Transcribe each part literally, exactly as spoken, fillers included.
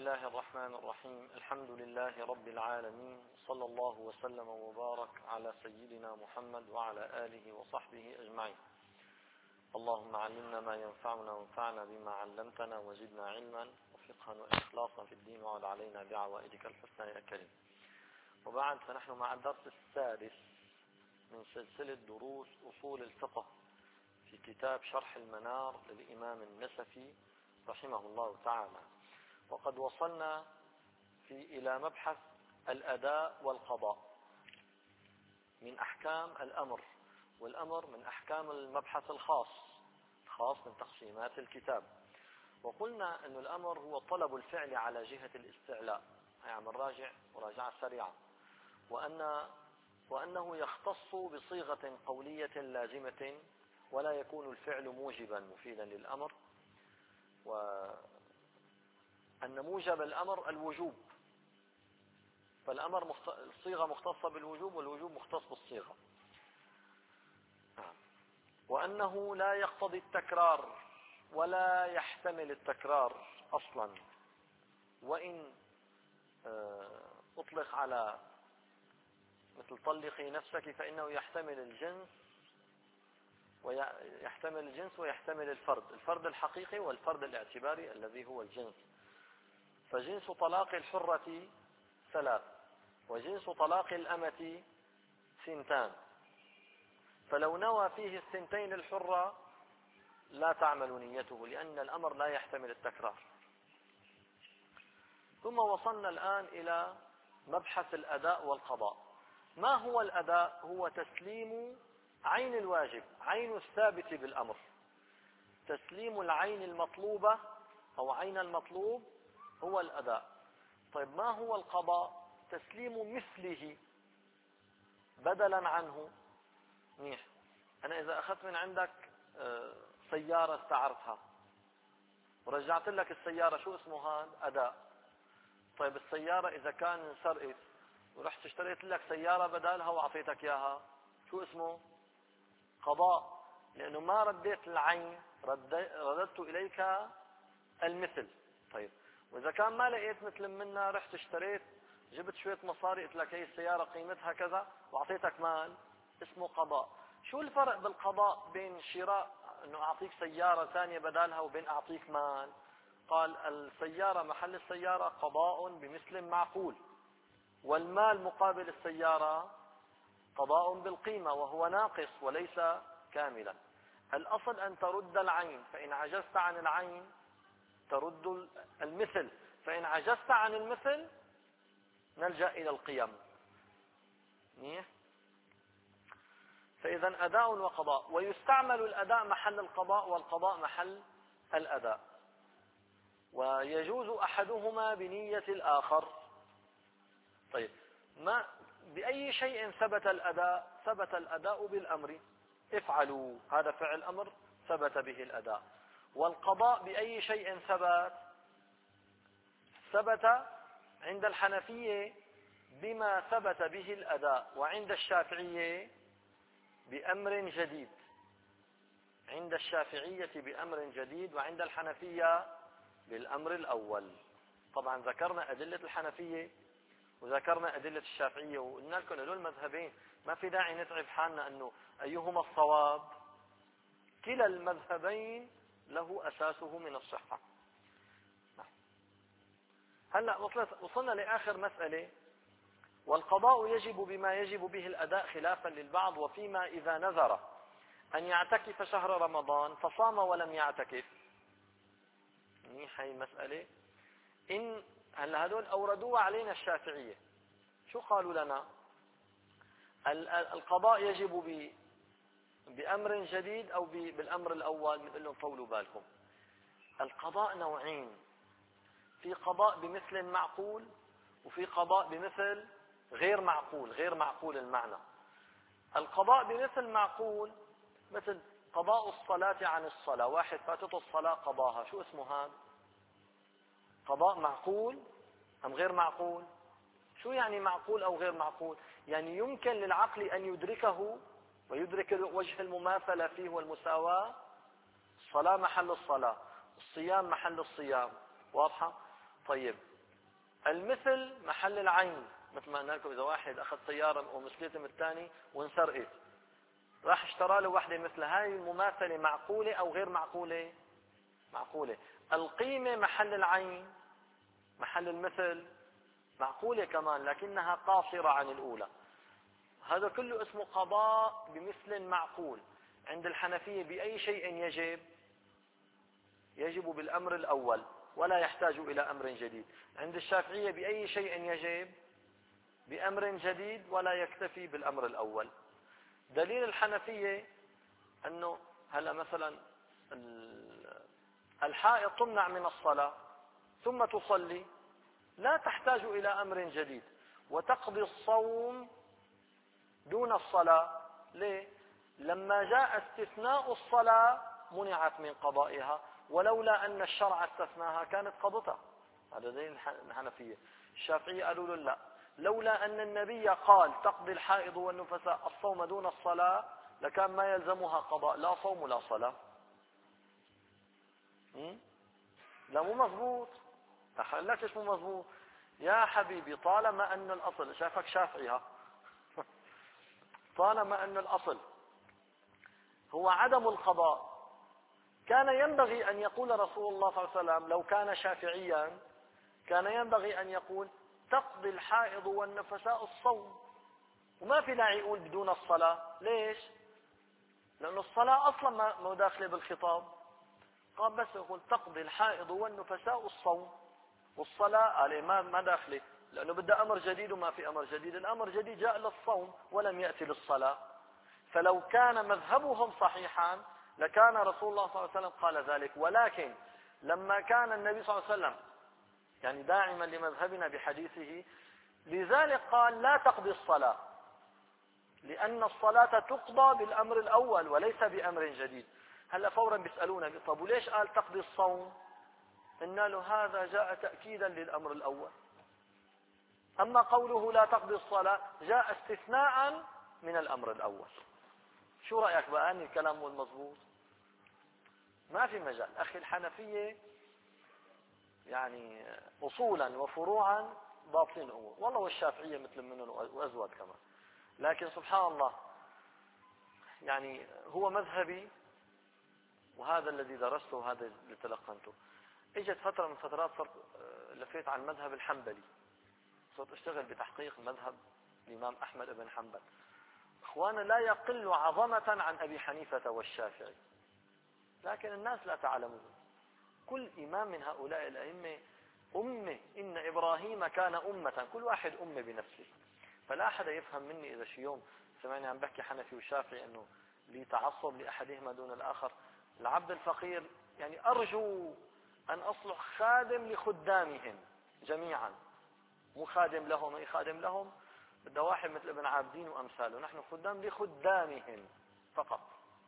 الله الرحمن الرحيم. الحمد لله رب العالمين، صلى الله وسلم وبارك على سيدنا محمد وعلى آله وصحبه أجمعين. اللهم علمنا ما ينفعنا وانفعنا بما علمتنا وزدنا علما وفقها وإخلاصا في الدين وعد علينا بعوائدك الحسنى يا كريم. وبعد، فنحن مع الدرس السادس من سلسلة دروس أصول الفقه في كتاب شرح المنار للإمام النسفي رحمه الله تعالى. وقد وصلنا في إلى مبحث الأداء والقضاء من أحكام الأمر، والأمر من أحكام المبحث الخاص خاص من تقسيمات الكتاب. وقلنا أن الأمر هو طلب الفعل على جهة الاستعلاء، يعني نراجع مراجعة سريعة، وأن وأنه يختص بصيغة قولية لازمة ولا يكون الفعل موجبا مفيدا للأمر، وأن موجب الأمر الوجوب، فالأمر مخت... الصيغة مختصة بالوجوب والوجوب مختص بالصيغة، وأنه لا يقتضي التكرار ولا يحتمل التكرار أصلا، وإن أطلق على مثل طلقي نفسك فإنه يحتمل الجنس ويحتمل الجنس ويحتمل الفرد الفرد الحقيقي والفرد الاعتباري الذي هو الجنس. فجنس طلاق الحرة ثلاث، وجنس طلاق الأمة سنتان، فلو نوى فيه السنتين الحرة لا تعمل نيته، لأن الأمر لا يحتمل التكرار. ثم وصلنا الآن إلى مبحث الأداء والقضاء. ما هو الأداء؟ هو تسليم عين الواجب، عين الثابت بالأمر، تسليم العين المطلوبة أو عين المطلوب هو الأداء. طيب ما هو القضاء؟ تسليم مثله بدلا عنه. منيح، أنا إذا أخذت من عندك سيارة استعرتها ورجعت لك السيارة، شو اسمه هذا؟ أداء. طيب السيارة إذا كان انسرقت ورحت اشتريت لك سيارة بدالها وأعطيتك إياها، شو اسمه؟ قضاء، لأنه ما رديت العين، رددت إليك المثل. طيب وإذا كان ما لقيت مثل منها، رحت اشتريت، جبت شوية مصاري، قلت لك هي السيارة قيمتها كذا وأعطيتك مال، اسمه قضاء. شو الفرق بالقضاء بين شراء أنه أعطيك سيارة ثانية بدالها وبين أعطيك مال؟ قال السيارة محل السيارة قضاء بمثل معقول، والمال مقابل السيارة قضاء بالقيمة وهو ناقص وليس كاملا. الأصل أن ترد العين، فإن عجزت عن العين ترد المثل، فإن عجزت عن المثل نلجأ إلى القيم. فإذا أداء وقضاء، ويستعمل الأداء محل القضاء والقضاء محل الأداء، ويجوز أحدهما بنية الآخر. طيب ما بأي شيء ثبت الأداء؟ ثبت الأداء بالأمر، افعلوا، هذا فعل أمر ثبت به الأداء. والقضاء بأي شيء ثبت؟ ثبت عند الحنفية بما ثبت به الأداء، وعند الشافعية بأمر جديد، عند الشافعية بأمر جديد، وعند الحنفية بالأمر الأول. طبعا ذكرنا أدلة الحنفية وذكرنا أدلة الشافعية، وقلنا لكم هذول المذهبين ما في داعي نتعب حالنا أنه أيهما الصواب، كلا المذهبين له أساسه من الصحة. هلأ وصلنا لآخر مسألة، والقضاء يجب بما يجب به الأداء خلافا للبعض، وفيما إذا نذر أن يعتكف شهر رمضان فصام ولم يعتكف. هي مسألة إن هلا هذول أوردوها علينا الشافعية، شو قالوا لنا؟ القضاء يجب بأمر جديد أو بالأمر الأول. نقول لهم طولوا بالكم، القضاء نوعين، في قضاء بمثل معقول وفي قضاء بمثل غير معقول، غير معقول المعنى. القضاء بمثل معقول مثل قضاء الصلاة عن الصلاة، واحد فاتته الصلاة قضاها، شو اسمه هذا؟ قضاء معقول أم غير معقول؟ شو يعني معقول أو غير معقول؟ يعني يمكن للعقل أن يدركه ويدرك وجه المماثلة فيه والمساواة. الصلاة محل الصلاة، الصيام محل الصيام، واضحة؟ طيب المثل محل العين، مثل ما قلنا لكم إذا واحد أخذ سيارة ومثلية من الثاني وانسرقت، راح اشترى له واحدة مثل هاي المماثلة، معقولة أو غير معقولة؟ معقولة. القيمة محل العين، محل المثل، معقولة كمان، لكنها قاصرة عن الأولى. هذا كله اسمه قضاء بمثل معقول. عند الحنفية بأي شيء يجب؟ يجب بالأمر الأول ولا يحتاج إلى أمر جديد. عند الشافعية بأي شيء يجب؟ بأمر جديد ولا يكتفي بالأمر الأول. دليل الحنفية أنه هلا مثلا الحائض تمنع من الصلاة ثم تصلي، لا تحتاج إلى أمر جديد، وتقضي الصوم دون الصلاة. ليه؟ لما جاء استثناء الصلاة منعت من قضائها، ولولا أن الشرع استثناها كانت قضتها. هذا دليل الحنفية. الشافعية قالوا له لا، لولا أن النبي قال تقضي الحائض والنفساء الصوم دون الصلاة لكان ما يلزمها قضاء لا صوم ولا صلاة. لا مو مضبوط. أقول لك إيش مو مضبوط يا حبيبي؟ طالما أن الأصل، شافك شافعي ها طالما أن الأصل هو عدم القضاء، كان ينبغي أن يقول رسول الله صلى الله عليه وسلم لو كان شافعيا، كان ينبغي أن يقول تقضي الحائض والنفساء الصوم، وما في داعي يقول بدون الصلاة. ليش؟ لأن الصلاة أصلا ما داخلة بالخطاب. قال بس يقول تقضي الحائض والنفساء الصوم، والصلاة عليه ما ما داخله، لأنه بدأ أمر جديد وما في أمر جديد. الأمر جديد جاء للصوم ولم يأتي للصلاة. فلو كان مذهبهم صحيحا لكان رسول الله صلى الله عليه وسلم قال ذلك، ولكن لما كان النبي صلى الله عليه وسلم يعني داعما لمذهبنا بحديثه، لذلك قال لا تقضي الصلاة، لأن الصلاة تقضى بالأمر الأول وليس بأمر جديد. هلا فورا بيسألونا طب وليش قال تقضي الصوم؟ قلنا له هذا جاء تأكيدا للأمر الأول، أما قوله لا تقضي الصلاة جاء استثناء من الأمر الأول. شو رأيك بقى أن الكلام مو المضبوط؟ ما في مجال. أخي الحنفية يعني أصولا وفروعا ضابطين الأمور، والله والشافعية مثل منهم وأزود كمان. لكن سبحان الله يعني هو مذهبي وهذا الذي درسته وهذا اللي تلقنته. اجت فترة من فترات صرت لفيت على المذهب الحنبلي، صرت اشتغل بتحقيق مذهب الإمام أحمد بن حنبل. اخوانا لا يقل عظمة عن أبي حنيفة والشافعي، لكن الناس لا تعلمون. كل إمام من هؤلاء الأئمة أمة، إن إبراهيم كان أمة، كل واحد أمة بنفسه. فلا أحد يفهم مني إذا شي يوم سمعني عم بحكي حنفي وشافعي أنه لي تعصب لأحدهما دون الآخر. العبد الفقير يعني أرجو أن أصلح خادم لخدامهم جميعا، مو خادم لهم أي خادم لهم، بده واحد مثل ابن عابدين وأمثاله. نحن خدام لخدامهم فقط.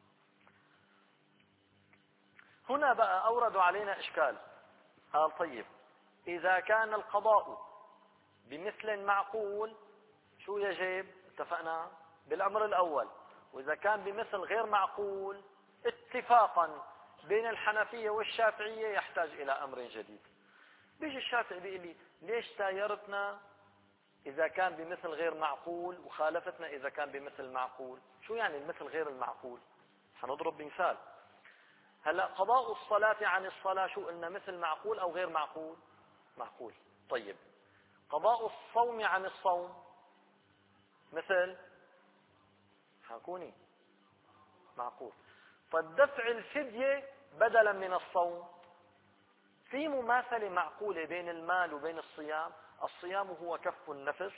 هنا بقى أوردوا علينا إشكال. قال طيب إذا كان القضاء بمثل معقول شو يجب؟ اتفقنا بالأمر الأول. وإذا كان بمثل غير معقول اتفاقا بين الحنفية والشافعية يحتاج إلى أمر جديد. بيجي الشافعي بيقول لي ليش سايرتنا إذا كان بمثل غير معقول وخالفتنا إذا كان بمثل معقول؟ شو يعني المثل غير المعقول؟ حنضرب مثال. هلا قضاء الصلاة عن الصلاة شو قلنا؟ مثل معقول أو غير معقول؟ معقول. طيب قضاء الصوم عن الصوم مثل حكوني معقول. فالدفع الفدية بدلا من الصوم في مماثلة معقولة بين المال وبين الصيام. الصيام هو كف النفس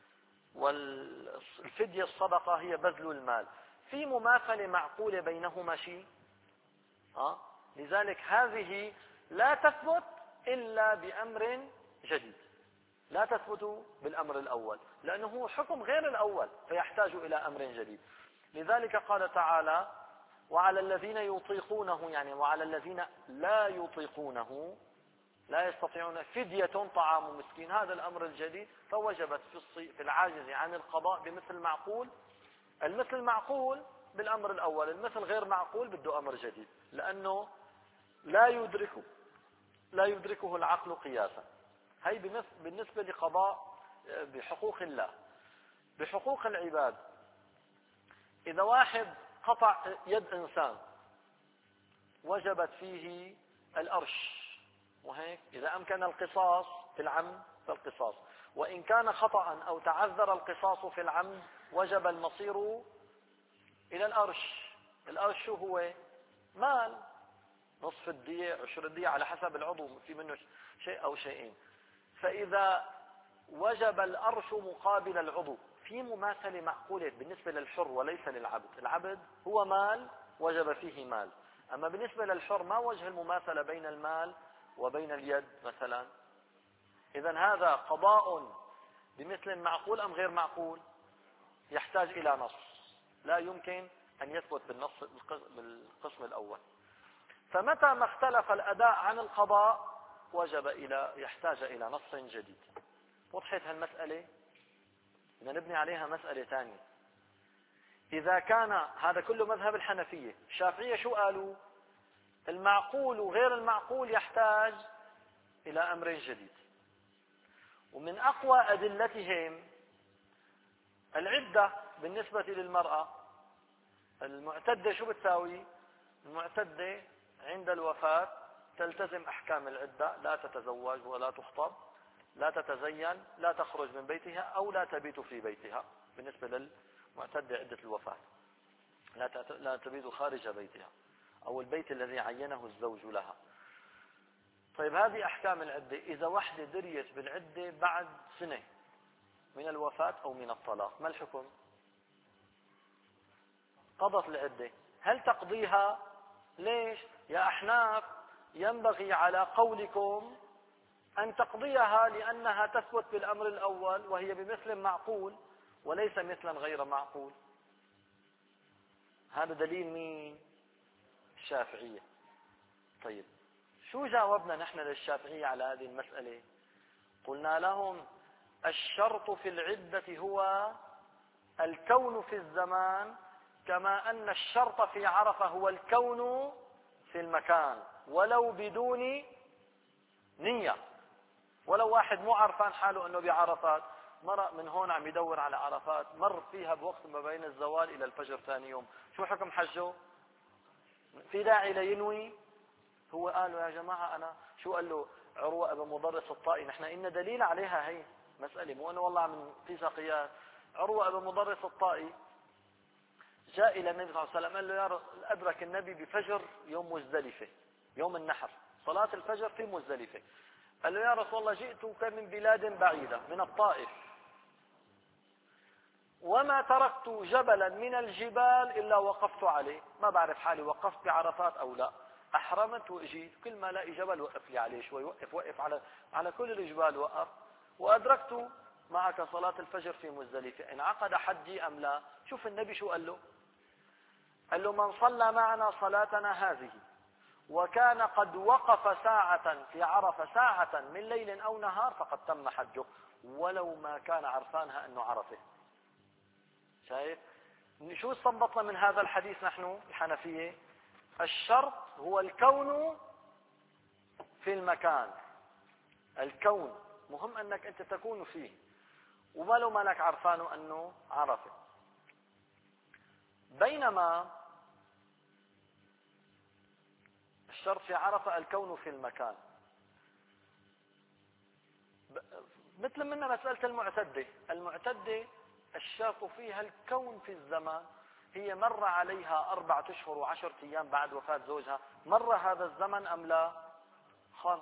والفدية الصدقة هي بذل المال، في مماثلة معقولة بينهما شيء. أه؟ لذلك هذه لا تثبت إلا بأمر جديد، لا تثبت بالأمر الأول لأنه هو حكم غير الأول فيحتاج إلى أمر جديد. لذلك قال تعالى وعلى الذين يطيقونه، يعني وعلى الذين لا يطيقونه لا يستطيعون فدية طعام مسكين. هذا الأمر الجديد فوجبت في العاجز عن القضاء بمثل معقول. المثل معقول بالأمر الأول، المثل غير معقول بده أمر جديد لأنه لا يدركه لا يدركه العقل قياسا. هي بالنسبة لقضاء بحقوق الله. بحقوق العباد، إذا واحد قطع يد إنسان وجبت فيه الأرش، وهيك إذا أمكن القصاص في العمد فالقصاص، وإن كان خطأ أو تعذر القصاص في العمد وجب المصير إلى الأرش. الأرش شو هو؟ مال، نصف الدية، عشر الدية، على حسب العضو، في منه شيء أو شيئين. فإذا وجب الأرش مقابل العضو في مماثلة معقولة بالنسبة للحر وليس للعبد. العبد هو مال وجب فيه مال، أما بالنسبة للحر ما وجه المماثلة بين المال وبين اليد مثلا؟ إذن هذا قضاء بمثل معقول أم غير معقول؟ يحتاج إلى نص، لا يمكن أن يثبت بالنص بالقسم الأول. فمتى ما اختلف الأداء عن القضاء وجب إلى يحتاج إلى نص جديد. وضحت هالمسألة؟ بدنا نبني عليها مسألة ثانية. إذا كان هذا كله مذهب الحنفية، الشافعية شو قالوا؟ المعقول وغير المعقول يحتاج إلى أمر جديد. ومن أقوى أدلتهم العدة بالنسبة للمرأة المعتدة. شو بتساوي؟ المعتدة عند الوفاة تلتزم أحكام العدة، لا تتزوج ولا تخطب، لا تتزين، لا تخرج من بيتها أو لا تبيت في بيتها. بالنسبة للمعتدة عدة الوفاة لا تبيت خارج بيتها أو البيت الذي عينه الزوج لها. طيب هذه أحكام العدة. إذا وحدة دريت بالعدة بعد سنة من الوفاة أو من الطلاق، ما الحكم؟ قضت العدة. هل تقضيها؟ ليش؟ يا أحناف ينبغي على قولكم أن تقضيها لأنها تثبت بالأمر الأول وهي بمثل معقول وليس مثلا غير معقول. هذا دليل مين؟ الشافعية. طيب شو جاوبنا نحن للشافعية على هذه المسألة؟ قلنا لهم الشرط في العدة هو الكون في الزمان، كما أن الشرط في عرفة هو الكون في المكان ولو بدون نية. ولو واحد مو عرفان حاله أنه بعرفات، مرق من هون عم يدور على عرفات، مر فيها بوقت ما بين الزوال إلى الفجر ثاني يوم، شو حكم حجه؟ في داعي لينوي؟ هو قالوا يا جماعة أنا شو قال له عروة ابن مضرس الطائي؟ نحن إن دليل عليها هي مسألة، مو أنه والله عم في قياس. عروة ابن مضرس الطائي جاء إلى النبي صلى الله عليه وسلم قال له يا رسول، أدرك النبي بفجر يوم مزدلفة، يوم النحر، صلاة الفجر في مزدلفة. قال له يا رسول الله جئتك من بلاد بعيدة من الطائف وما تركت جبلا من الجبال إلا وقفت عليه، ما بعرف حالي وقفت بعرفات أو لا، أحرمت وإجيت كل ما لاقي جبل وقف لي عليه شوي، وقف وقف على على كل الجبال وقف، وأدركت معك صلاة الفجر في مزدلفة، انعقد حجي أم لا؟ شوف النبي شو قال له؟ قال له من صلى معنا صلاتنا هذه وكان قد وقف ساعة في عرفة ساعة من ليل أو نهار فقد تم حجه ولو ما كان عرفانها أنه عرفه. شايف؟ شو استنبطنا من هذا الحديث نحن الحنفية؟ الشرط هو الكون في المكان. الكون مهم أنك أنت تكون فيه، وما لو مالك عرفانه أنه عرفه. بينما الشرط في عرفة الكون في المكان. مثل منا مسألة المعتدة. المعتدة الشرط فيها الكون في الزمان، هي مر عليها أربعة أشهر وعشرة أيام بعد وفاة زوجها، مر هذا الزمن أم لا؟ خلص.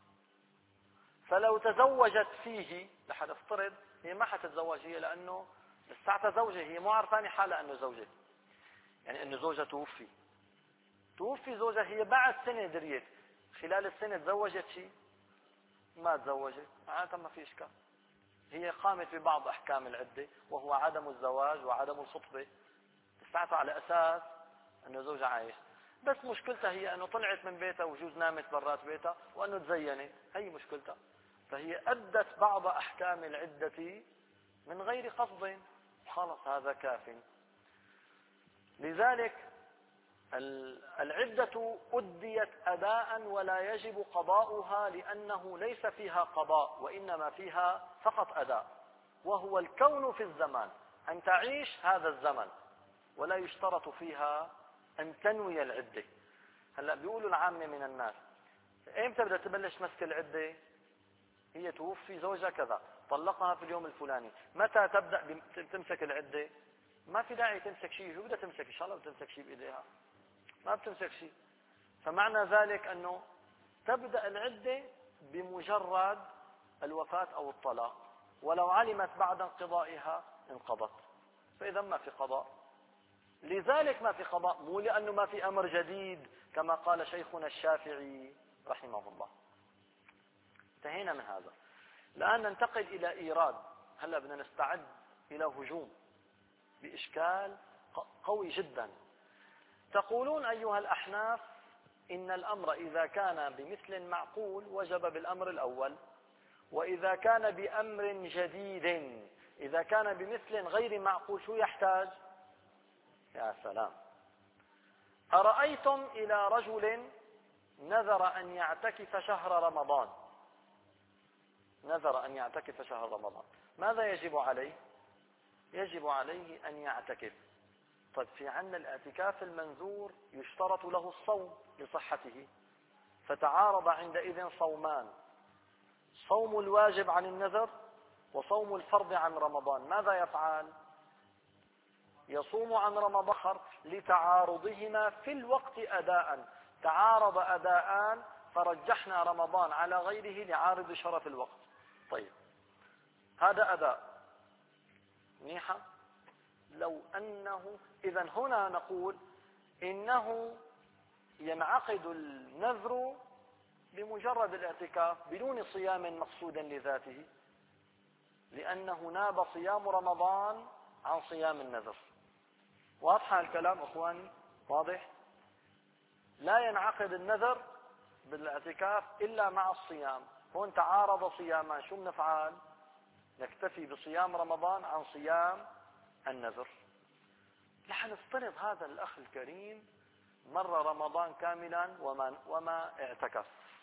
فلو تزوجت فيه، لحد افترض هي ما حتتزوج هي لأنه لساتها زوجة، هي مو عارفاني حالها أنه زوجة، يعني أنه زوجها توفي توفي زوجها، هي بعد سنة دريت، خلال السنة تزوجت شيء؟ ما تزوجت، معناتها ما في إشكال. هي قامت ببعض أحكام العدة وهو عدم الزواج وعدم الخطبة، تستعطى على أساس أنه زوجها عايش، بس مشكلتها هي أنه طلعت من بيتها وجوز نامت برات بيتها وأنه تزينت، هي مشكلتها. فهي أدت بعض أحكام العدة من غير قصد، خلص هذا كاف. لذلك العدة أديت أداء ولا يجب قضاؤها لأنه ليس فيها قضاء وإنما فيها فقط أداء، وهو الكون في الزمان، أن تعيش هذا الزمن، ولا يشترط فيها أن تنوي العدة. هلأ بيقولوا العامة من الناس ايمتى بدها تبلش مسك العدة؟ هي توفي زوجها كذا، طلقها في اليوم الفلاني، متى تبدأ تمسك العدة؟ ما في داعي تمسك شيء، شو بدها تمسك؟ ان شاء الله بتمسك شيء بايديها؟ ما بتمسك شيء. فمعنى ذلك انه تبدأ العدة بمجرد الوفاة او الطلاق، ولو علمت بعد انقضائها انقضت، فاذا ما في قضاء. لذلك ما في قضاء، مو لانه ما في امر جديد كما قال شيخنا الشافعي رحمه الله. انتهينا من هذا. الآن ننتقل إلى إيراد. هلا بدنا نستعد إلى هجوم بإشكال قوي جدا. تقولون أيها الأحناف إن الأمر إذا كان بمثل معقول وجب بالأمر الأول، وإذا كان بأمر جديد، إذا كان بمثل غير معقول شو يحتاج؟ يا سلام. أرأيتم إلى رجل نذر أن يعتكف شهر رمضان، نذر أن يعتكف شهر رمضان، ماذا يجب عليه؟ يجب عليه أن يعتكف. طيب في عنا الاعتكاف المنذور يشترط له الصوم لصحته، فتعارض عندئذ صومان: صوم الواجب عن النذر وصوم الفرض عن رمضان. ماذا يفعل؟ يصوم عن رمضان لتعارضهما في الوقت أداء، تعارض أداءان فرجحنا رمضان على غيره لعارض شرف الوقت. طيب هذا أداء منيحة. لو أنه إذن هنا نقول إنه ينعقد النذر بمجرد الاعتكاف بدون صيام مقصودا لذاته، لأنه ناب صيام رمضان عن صيام النذر. واضح الكلام أخواني؟ واضح؟ لا ينعقد النذر بالاعتكاف إلا مع الصيام. هون تعارض صيامان، شو بنفعل؟ نكتفي بصيام رمضان عن صيام النذر. نحن نفترض هذا الأخ الكريم مر رمضان كاملا وما, وما اعتكف،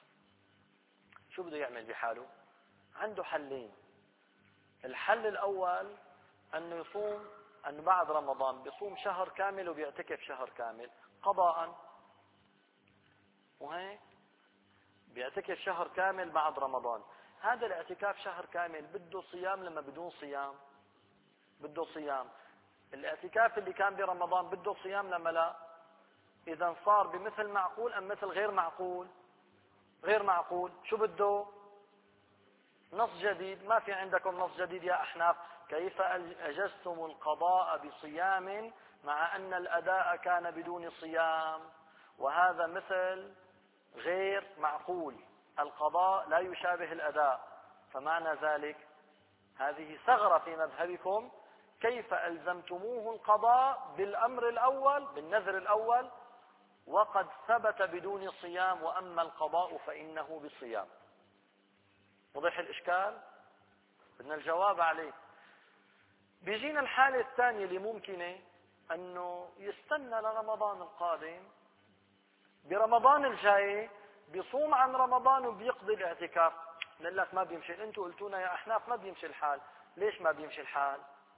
شو بده يعمل بحاله؟ عنده حلين. الحل الأول أنه يصوم، أنه بعد رمضان بيصوم شهر كامل وبيعتكف شهر كامل قضاء، وهيك بيعتكف شهر كامل بعد رمضان. هذا الاعتكاف شهر كامل بده صيام لما بدون صيام؟ بده صيام. الاعتكاف اللي كان برمضان بده صيام لما لا؟ إذا صار بمثل معقول أم مثل غير معقول؟ غير معقول. شو بده؟ نص جديد. ما في عندكم نص جديد يا أحناف. كيف أجزتم القضاء بصيام مع أن الأداء كان بدون صيام؟ وهذا مثل غير معقول، القضاء لا يشابه الأداء، فمعنى ذلك هذه ثغرة في مذهبكم. كيف ألزمتموه القضاء بالأمر الأول بالنذر الأول وقد ثبت بدون صيام، وأما القضاء فإنه بالصيام؟ وضح الإشكال؟ بدنا الجواب عليه. بيجينا الحالة الثانية اللي ممكنة أنه يستنى لرمضان القادم، برمضان الجاي بيصوم عن رمضان وبيقضي الاعتكاف. نقول لك ما بيمشي، انتوا قلتونا يا أحناف ما بيمشي الحال. ليش ما بيمشي الحال؟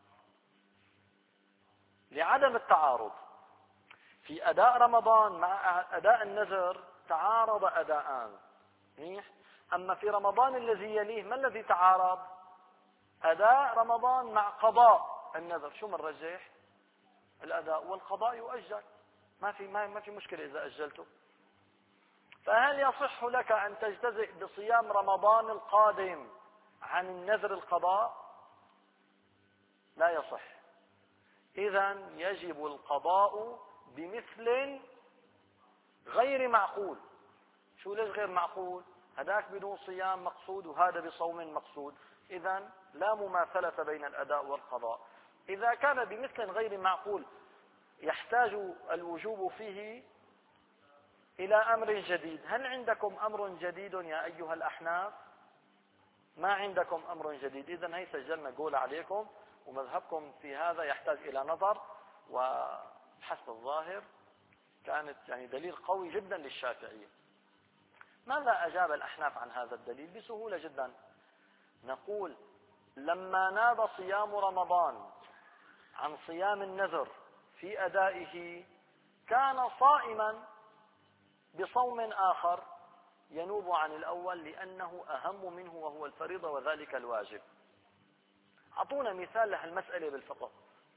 لعدم التعارض. في أداء رمضان مع أداء النذر تعارض أداءان، منيح. أما في رمضان الذي يليه ما الذي تعارض؟ أداء رمضان مع قضاء النذر. شو منرجح؟ الأداء، والقضاء يؤجل، ما في ما في مشكلة إذا أجلته. فهل يصح لك أن تجتزئ بصيام رمضان القادم عن النذر القضاء؟ لا يصح. إذن يجب القضاء بمثل غير معقول. شو ليش غير معقول؟ هذاك بدون صيام مقصود وهذا بصوم مقصود، إذن لا مماثلة بين الأداء والقضاء. إذا كان بمثل غير معقول يحتاج الوجوب فيه إلى أمر جديد. هل عندكم أمر جديد يا أيها الأحناف؟ ما عندكم أمر جديد. إذن هي سجلنا قول عليكم، ومذهبكم في هذا يحتاج إلى نظر، وحسب الظاهر كانت يعني دليل قوي جدا للشافعية. ماذا أجاب الأحناف عن هذا الدليل؟ بسهولة جدا، نقول لما ناب صيام رمضان عن صيام النذر في أدائه كان صائما بصوم آخر ينوب عن الأول لأنه أهم منه وهو الفريضة وذلك الواجب. أعطونا مثال لهالمسألة بالفقه،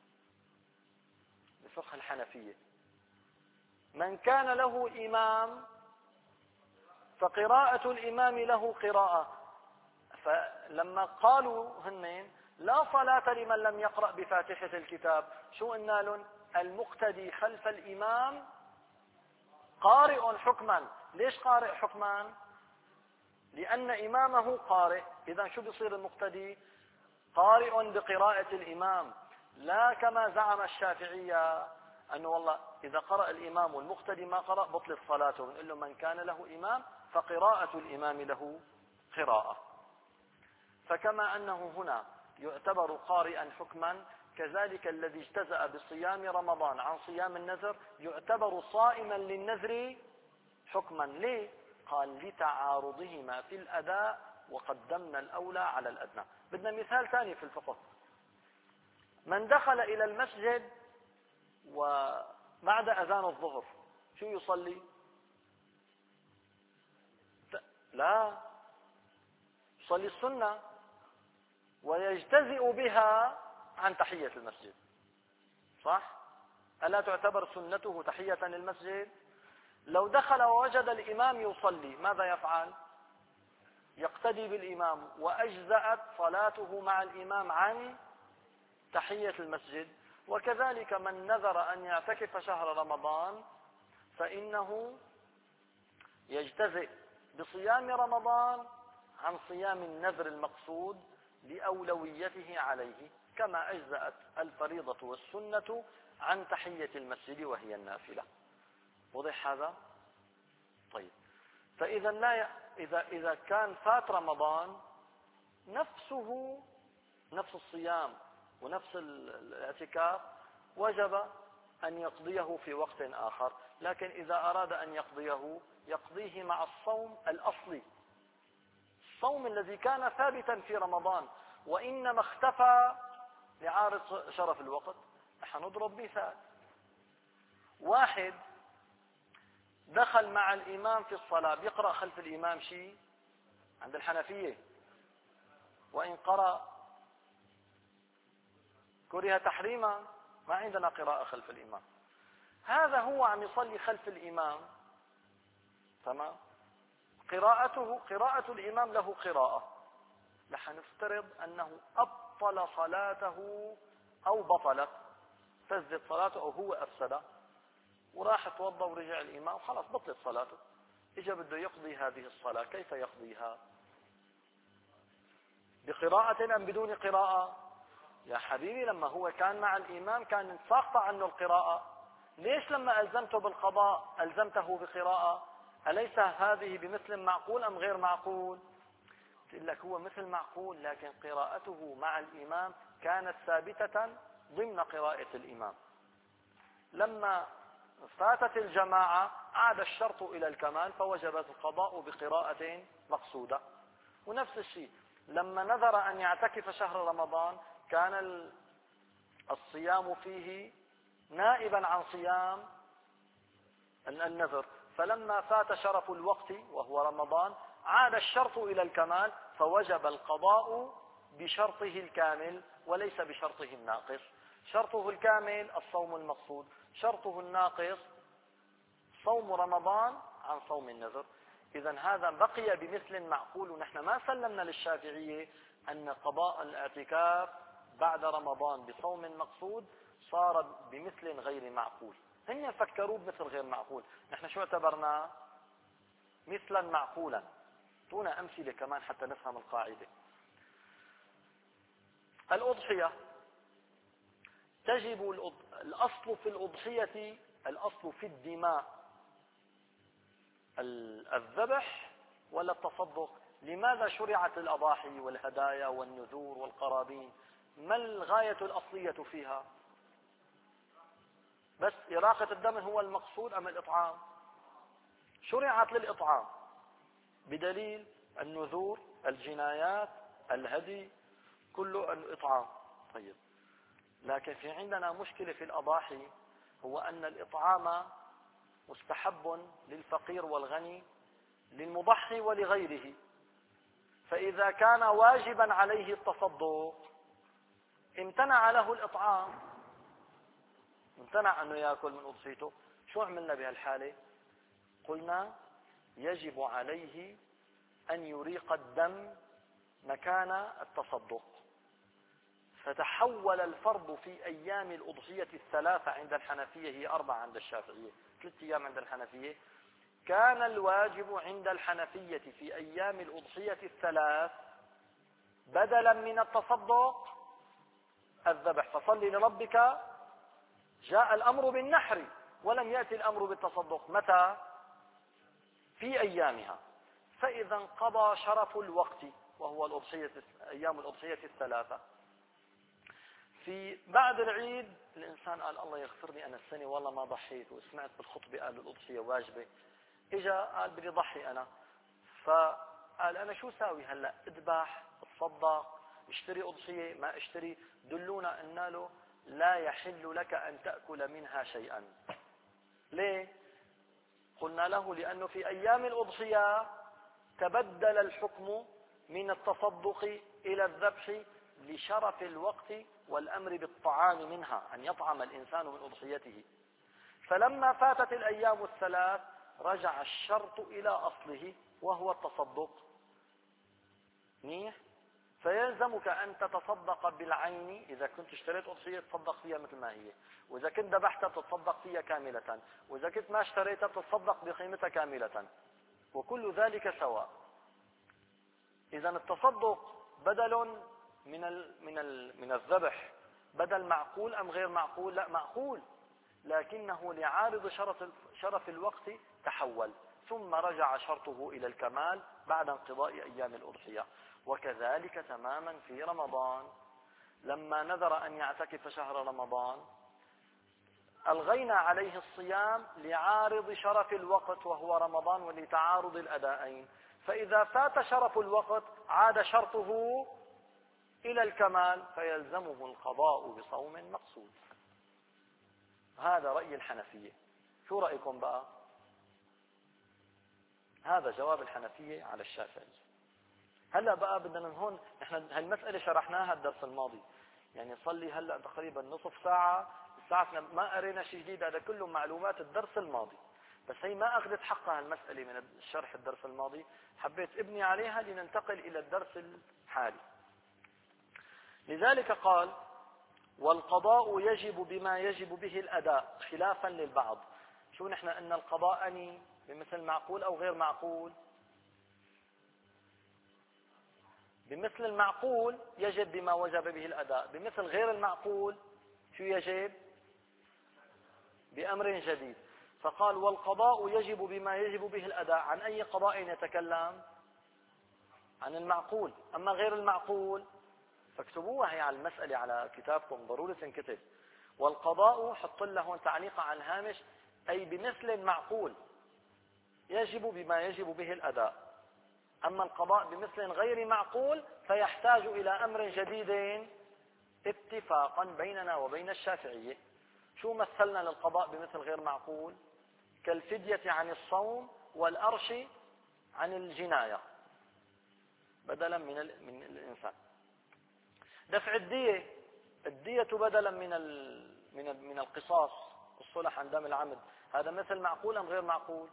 بفقه الحنفية. من كان له إمام فقراءة الإمام له قراءة، فلما قالوا هنين لا صلاة لمن لم يقرأ بفاتحة الكتاب، شو قلنا لهم؟ المقتدي خلف الإمام قارئ حكما. ليش قارئ حكما؟ لأن إمامه قارئ. إذا شو بيصير المقتدي؟ قارئ بقراءة الإمام، لا كما زعم الشافعية أنه والله إذا قرأ الإمام والمقتدي ما قرأ بطلت صلاته. بنقول له من كان له إمام فقراءة الإمام له قراءة. فكما أنه هنا يعتبر قارئا حكما، كذلك الذي اجتزأ بصيام رمضان عن صيام النذر يعتبر صائما للنذر حكما. ليه؟ قال لتعارضهما في الأداء وقدمنا الأولى على الأدنى. بدنا مثال ثاني في الفقه. من دخل إلى المسجد وبعد أذان الظهر شو يصلي؟ لا، يصلي السنة ويجتزئ بها عن تحية المسجد، صح؟ ألا تعتبر سنته تحية للمسجد؟ لو دخل ووجد الإمام يصلي ماذا يفعل؟ يقتدي بالإمام وأجزأت صلاته مع الإمام عن تحية المسجد. وكذلك من نذر أن يعتكف شهر رمضان فإنه يجتزئ بصيام رمضان عن صيام النذر المقصود لأولويته عليه، كما أجزأت الفريضة والسنة عن تحية المسجد وهي النافلة. وضح هذا؟ طيب، فإذا لا ي... إذا إذا كان فات رمضان نفسه نفس الصيام ونفس الاعتكاف وجب أن يقضيه في وقت آخر، لكن إذا أراد أن يقضيه يقضيه مع الصوم الأصلي، الصوم الذي كان ثابتا في رمضان وإنما اختفى لعارض شرف الوقت. حنضرب مثال. واحد دخل مع الإمام في الصلاة بيقرأ خلف الإمام شيء عند الحنفية، وإن قرأ كره تحريما، ما عندنا قراءة خلف الإمام. هذا هو عم يصلي خلف الإمام، تمام؟ قراءته قراءة الإمام له قراءة، نحن نفترض أنه أبطل صلاته أو بطلت، فسدت صلاته أو هو أفسد، وراح توضأ ورجع الإمام خلاص بطلت صلاته. إجا بده يقضي هذه الصلاة، كيف يقضيها؟ بقراءة أم بدون قراءة؟ يا حبيبي لما هو كان مع الإمام كان ساقطة عنه القراءة، ليش لما ألزمته بالقضاء ألزمته بقراءة؟ أليس هذه بمثل معقول أم غير معقول؟ قلت لك هو مثل معقول، لكن قراءته مع الإمام كانت ثابتة ضمن قراءة الإمام. لما فاتت الجماعة عاد الشرط إلى الكمال فوجب القضاء بقراءة مقصودة. ونفس الشيء لما نذر أن يعتكف شهر رمضان كان الصيام فيه نائبا عن صيام النذر، فلما فات شرف الوقت وهو رمضان عاد الشرط إلى الكمال فوجب القضاء بشرطه الكامل وليس بشرطه الناقص. شرطه الكامل الصوم المقصود، شرطه الناقص صوم رمضان عن صوم النذر. إذن هذا بقي بمثل معقول، ونحن ما سلمنا للشافعية أن قضاء الاعتكاف بعد رمضان بصوم مقصود صار بمثل غير معقول. هن فكروا بمثل غير معقول، نحن شو اعتبرنا؟ مثلا معقولا. تونا أمثلة كمان حتى نفهم القاعدة. الأضحية تجب الأصل في الأضحية، الأصل في الدماء الذبح ولا التصدق؟ لماذا شرعت الأضاحي والهدايا والنذور والقرابين؟ ما الغاية الأصلية فيها؟ بس إراقة الدم هو المقصود أم الإطعام؟ شرعت للإطعام بدليل النذور، الجنايات، الهدي، كله الإطعام. طيب، لكن في عندنا مشكلة في الأضاحي، هو أن الإطعام مستحب للفقير والغني، للمضحي ولغيره. فإذا كان واجبا عليه التصدق امتنع له الإطعام، امتنع أنه يأكل من أضحيته. شو عملنا بهالحالة؟ قلنا يجب عليه أن يريق الدم مكان التصدق. فتحول الفرض في أيام الأضحية الثلاثة عند الحنفية، هي أربعة عند الشافعية، ثلاثة أيام عند الحنفية. كان الواجب عند الحنفية في أيام الأضحية الثلاث بدلا من التصدق الذبح. فصل لربك، جاء الأمر بالنحر ولم يأتي الأمر بالتصدق. متى؟ في أيامها. فإذا انقضى شرف الوقت وهو الأضحية، أيام الأضحية الثلاثة. في بعد العيد الإنسان قال الله يغفر لي أنا السنة والله ما ضحيت، وسمعت بالخطبة قالوا الأضحية واجبة، إجا قال بدي ضحي أنا. فقال أنا شو ساوي هلأ؟ اذبح، اتصدق، اشتري أضحية، ما اشتري؟ دلونا أن له لا يحل لك أن تأكل منها شيئا. ليه؟ قلنا له لأنه في أيام الأضحية تبدل الحكم من التصدق إلى الذبح لشرف الوقت والأمر بالطعام منها، أن يطعم الإنسان من أضحيته. فلما فاتت الأيام الثلاث رجع الشرط إلى أصله وهو التصدق. منيح؟ فيلزمك أن تتصدق بالعين. إذا كنت اشتريت أضحية تصدق فيها مثل ما هي، وإذا كنت ذبحتها تتصدق فيها كاملة، وإذا كنت ما اشتريتها تتصدق بقيمتها كاملة، وكل ذلك سواء. إذا التصدق بدل من ال من ال من الذبح، بدل معقول أم غير معقول؟ لا، معقول، لكنه لعارض شرف شرف الوقت تحول، ثم رجع شرطه إلى الكمال بعد انقضاء أيام الأضحية. وكذلك تماما في رمضان، لما نذر أن يعتكف شهر رمضان ألغينا عليه الصيام لعارض شرف الوقت وهو رمضان ولتعارض الأداءين. فإذا فات شرف الوقت عاد شرطه إلى الكمال فيلزمه القضاء بصوم مقصود. هذا رأي الحنفية. شو رأيكم بقى؟ هذا جواب الحنفية على الشافعي. هلا بقى بدنا من هون، نحن هالمسألة شرحناها الدرس الماضي، يعني صلي هلا تقريبا نصف ساعة، ساعتنا ما قرينا شيء جديد، هذا كله معلومات الدرس الماضي، بس هي ما أخذت حقها المسألة من الشرح الدرس الماضي، حبيت ابني عليها لننتقل إلى الدرس الحالي. لذلك قال: والقضاء يجب بما يجب به الأداء خلافا للبعض. شو نحن أن القضاء أني بمثل معقول أو غير معقول؟ بمثل المعقول يجب بما وجب به الأداء، بمثل غير المعقول شو يجب؟ بأمر جديد. فقال: والقضاء يجب بما يجب به الأداء. عن أي قضاء يتكلم؟ عن المعقول. أما غير المعقول فاكتبوها هي على المسألة على كتابكم، ضروري تنكتب. والقضاء حط له تعليق على الهامش، أي بمثل معقول يجب بما يجب به الأداء. أما القضاء بمثل غير معقول فيحتاج إلى أمر جديد اتفاقا بيننا وبين الشافعية. شو مثلنا للقضاء بمثل غير معقول؟ كالفدية عن الصوم والأرش عن الجناية بدلا من من الإنسان. دفع الدية، الدية بدلا من من من القصاص، الصلح عن دم العمد، هذا مثل معقول أم غير معقول؟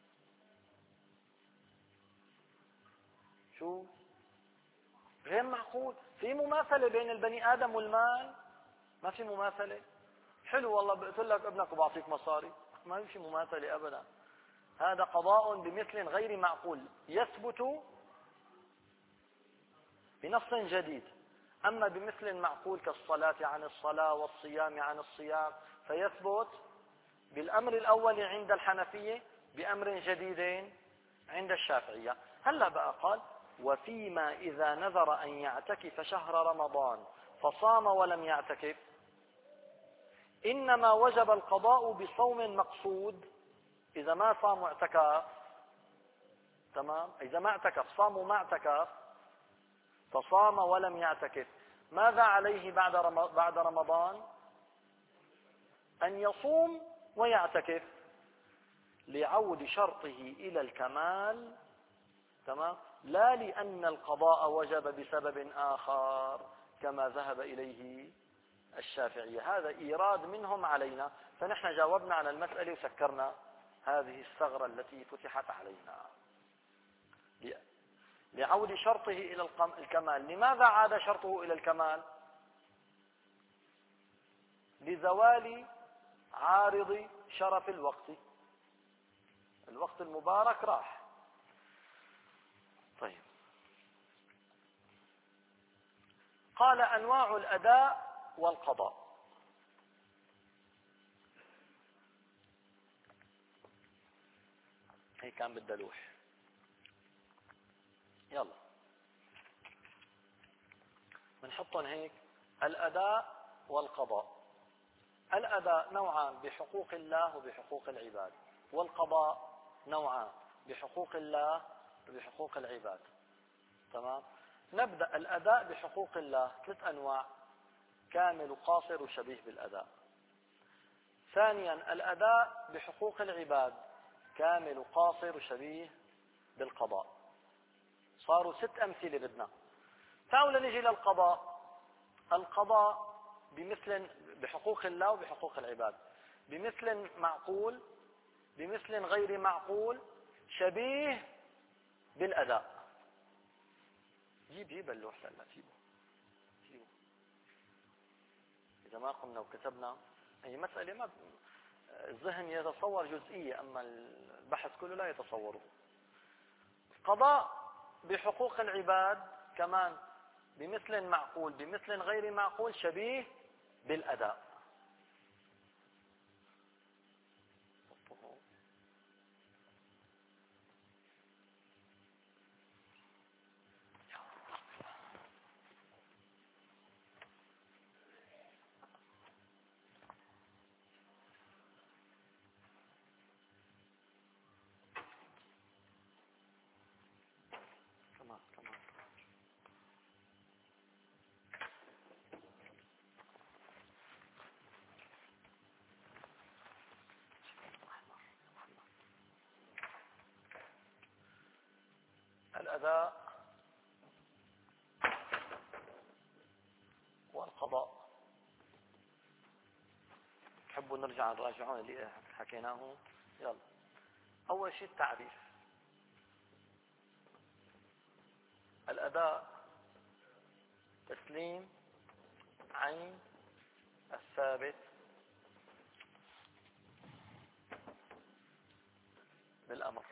شو؟ غير معقول. في مماثلة بين البني آدم والمال؟ ما في مماثلة. حلو والله بقتل لك ابنك وبعطيك مصاري، ما يمشي مماثلة أبدا. هذا قضاء بمثل غير معقول يثبت بنص جديد. أما بمثل معقول كالصلاة عن الصلاة والصيام عن الصيام فيثبت بالأمر الأول عند الحنفية بأمر جديد عند الشافعية. هلا بقى قال: وفيما إذا نذر أن يعتكف شهر رمضان فصام ولم يعتكف، إنما وجب القضاء بصوم مقصود. إذا ما صاموا اعتكاف، تمام، إذا ما اعتكف صاموا ما اعتكف، فصام ولم يعتكف، ماذا عليه بعد بعد رمضان؟ أن يصوم ويعتكف لعود شرطه إلى الكمال، تمام، لا لأن القضاء وجب بسبب آخر كما ذهب إليه الشافعية. هذا إيراد منهم علينا، فنحن جاوبنا على المسألة وسكرنا هذه الثغرة التي فتحت علينا. لعود شرطه إلى الكمال. لماذا عاد شرطه إلى الكمال؟ لزوال عارض شرف الوقت، الوقت المبارك راح. طيب، قال أنواع الأداء والقضاء. هي كان بدها لوح، يلا بنحطهم هيك. الأداء والقضاء. الأداء نوعان، بحقوق الله وبحقوق العباد، والقضاء نوعان، بحقوق الله وبحقوق العباد. تمام. نبدأ الأداء بحقوق الله، ثلاث أنواع: كامل وقاصر وشبيه بالأداء. ثانيا الأداء بحقوق العباد، كامل وقاصر وشبيه بالقضاء. صاروا ست أمثلة بدنا. تعالوا نجي للقضاء. القضاء بمثل بحقوق الله وبحقوق العباد، بمثل معقول، بمثل غير معقول، شبيه بالأداء. جيب جيب اللوح لنا، جيبه جيبه. إذا ما قمنا وكتبنا أي مسألة، ما الذهن يتصور جزئية، أما البحث كله لا يتصوره. قضاء بحقوق العباد كمان بمثل معقول، بمثل غير معقول، شبيه بالأداء. كمان كمان الأداء والقضاء. تحبوا نرجع نراجعون اللي حكيناه؟ يلا. أول شيء التعريف. الأداء تسليم عين الثابت بالأمر.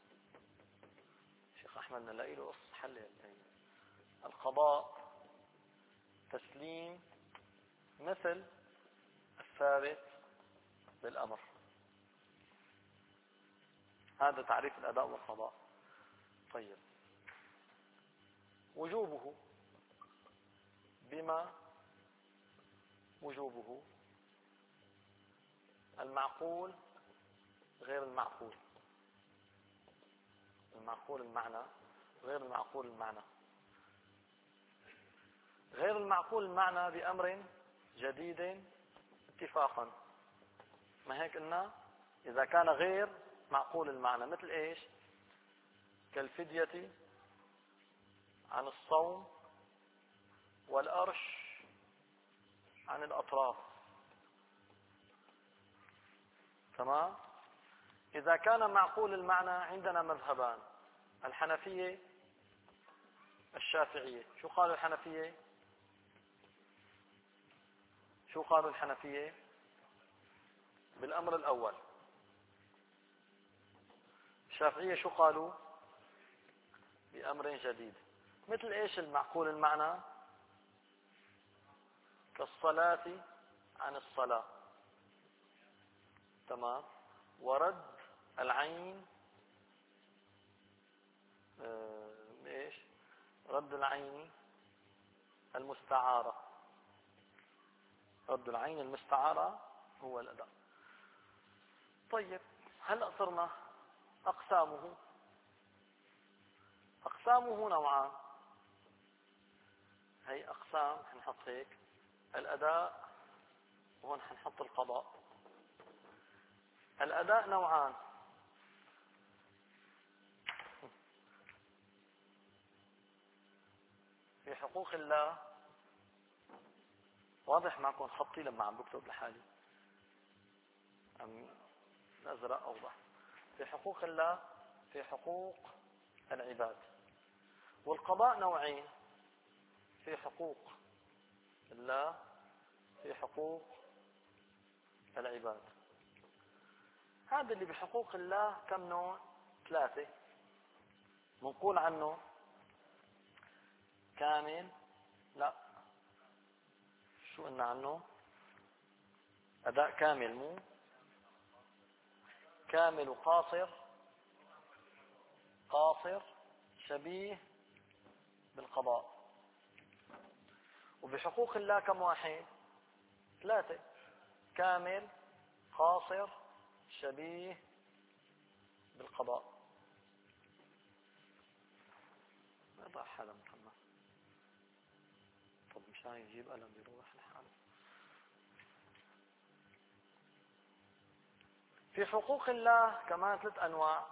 شيخ أحمد نلاقي له قص حل. القضاء تسليم مثل الثابت بالأمر. هذا تعريف الأداء والقضاء. طيب، وجوبه. بما وجوبه؟ المعقول غير المعقول، المعقول المعنى غير المعقول المعنى. غير المعقول المعنى بأمر جديد اتفاقا. ما هيك قلنا؟ إذا كان غير معقول المعنى مثل إيش؟ كالفدية عن الصوم والأرش عن الأطراف. تمام. إذا كان معقول المعنى عندنا مذهبان: الحنفية الشافعية. شو قالوا الحنفية؟ شو قالوا الحنفية بالأمر الأول؟ الشافعية شو قالوا؟ بأمر جديد. مثل إيش المعقول المعنى؟ كالصلاة عن الصلاة. تمام. ورد العين، اه ايش؟ رد العين المستعارة. رد العين المستعارة هو الأداء. طيب هلأ صرنا أقسامه. أقسامه نوعان. هي أقسام حنحط هيك الأداء، وهون حنحط القضاء. الأداء نوعان. في حقوق الله، واضح معكم خطي لما عم بكتب لحالي، عم الأزرق أوضح. في حقوق الله، في حقوق العباد. والقضاء نوعين، في حقوق الله، في حقوق العباد. هذا اللي بحقوق الله كم نوع؟ ثلاثة. منقول عنه كامل، لا شو قلنا عنه؟ أداء كامل، مو كامل وقاصر، قاصر شبيه بالقضاء. وبحقوق الله كم واحد؟ ثلاثة. كامل، قاصر، شبيه بالقضاء. ما ضع حدا محمد. طب مشان يجيب قلم يروح لحاله. في حقوق الله كمان ثلاث أنواع: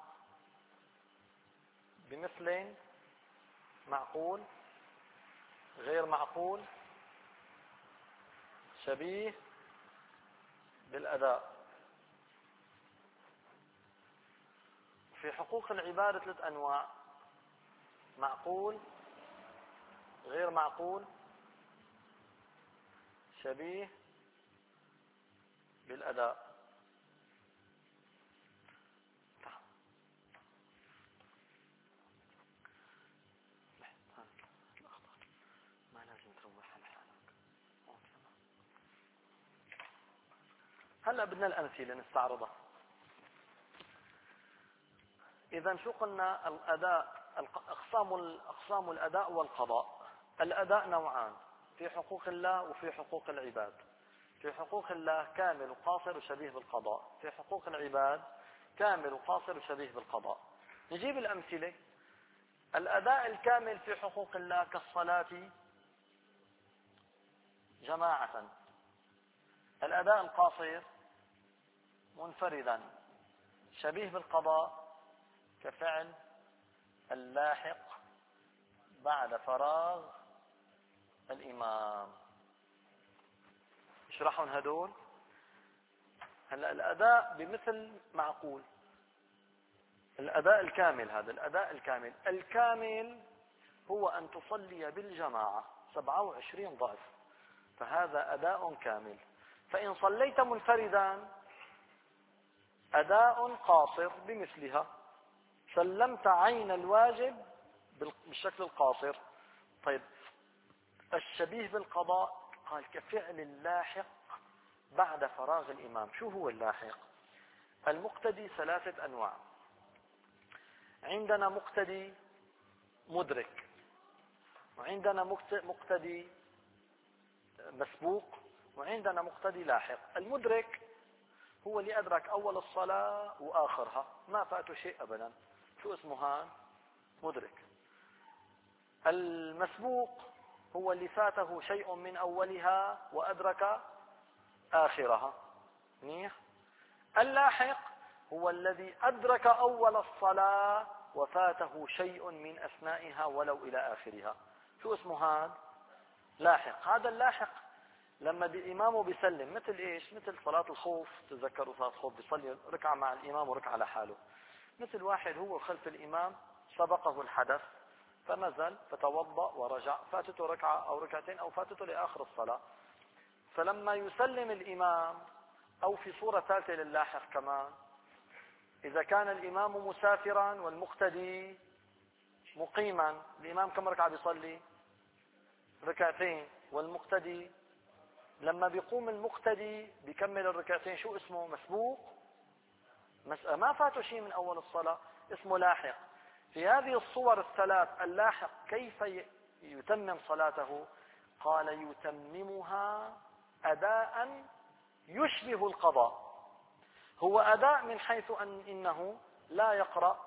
بمثل، معقول، غير معقول، شبيه بالأداء. في حقوق العباد ثلاث أنواع: معقول، غير معقول، شبيه بالأداء. ما لازم تروح لحالك. هلا بدنا الأمثلة نستعرضها. إذا شو قلنا؟ الأداء، أقسام أقسام الأداء والقضاء. الأداء نوعان: في حقوق الله وفي حقوق العباد. في حقوق الله كامل وقاصر وشبيه بالقضاء. في حقوق العباد كامل وقاصر وشبيه بالقضاء. نجيب الأمثلة. الأداء الكامل في حقوق الله كالصلاة جماعة. الأداء القاصر منفردا، شبيه بالقضاء كفعل اللاحق بعد فراغ الإمام. اشرحهم هدول. هلا الأداء بمثل معقول، الأداء الكامل. هذا الأداء الكامل. الكامل هو أن تصلي بالجماعة سبعة وعشرين ضعف، فهذا أداء كامل. فإن صليت منفردا أداء قاصر بمثلها، سلمت عين الواجب بالشكل القاصر. طيب الشبيه بالقضاء قال كفعل اللاحق بعد فراغ الإمام. شو هو اللاحق؟ المقتدي ثلاثة أنواع. عندنا مقتدي مدرك، وعندنا مقتدي مسبوق، وعندنا مقتدي لاحق. المدرك هو اللي أدرك أول الصلاة وآخرها، ما فاته شيء أبدا. شو اسمه هان؟ مدرك. المسبوق هو اللي فاته شيء من أولها وأدرك آخرها. منيح. اللاحق هو الذي أدرك أول الصلاة وفاته شيء من أثنائها ولو إلى آخرها. شو اسمه هذا؟ لاحق. هذا اللاحق لما الإمام بيسلم، مثل إيش؟ مثل صلاة الخوف. تذكروا صلاة الخوف بيصلي ركعة مع الإمام وركعة لحاله. مثل واحد هو خلف الإمام سبقه الحدث فنزل فتوضأ ورجع، فاتته ركعة أو ركعتين أو فاتته لآخر الصلاة. فلما يسلم الإمام، أو في صورة ثالثة للاحق كمان، إذا كان الإمام مسافرا والمقتدي مقيما، الإمام كم ركعة بيصلي؟ ركعتين. والمقتدي لما بيقوم المقتدي بيكمل الركعتين. شو اسمه؟ مسبوق. ما فاته شيء من أول الصلاة، اسمه لاحق. في هذه الصور الثلاث اللاحق كيف يتمم صلاته؟ قال يتممها أداء يشبه القضاء. هو أداء من حيث أن إنه لا يقرأ،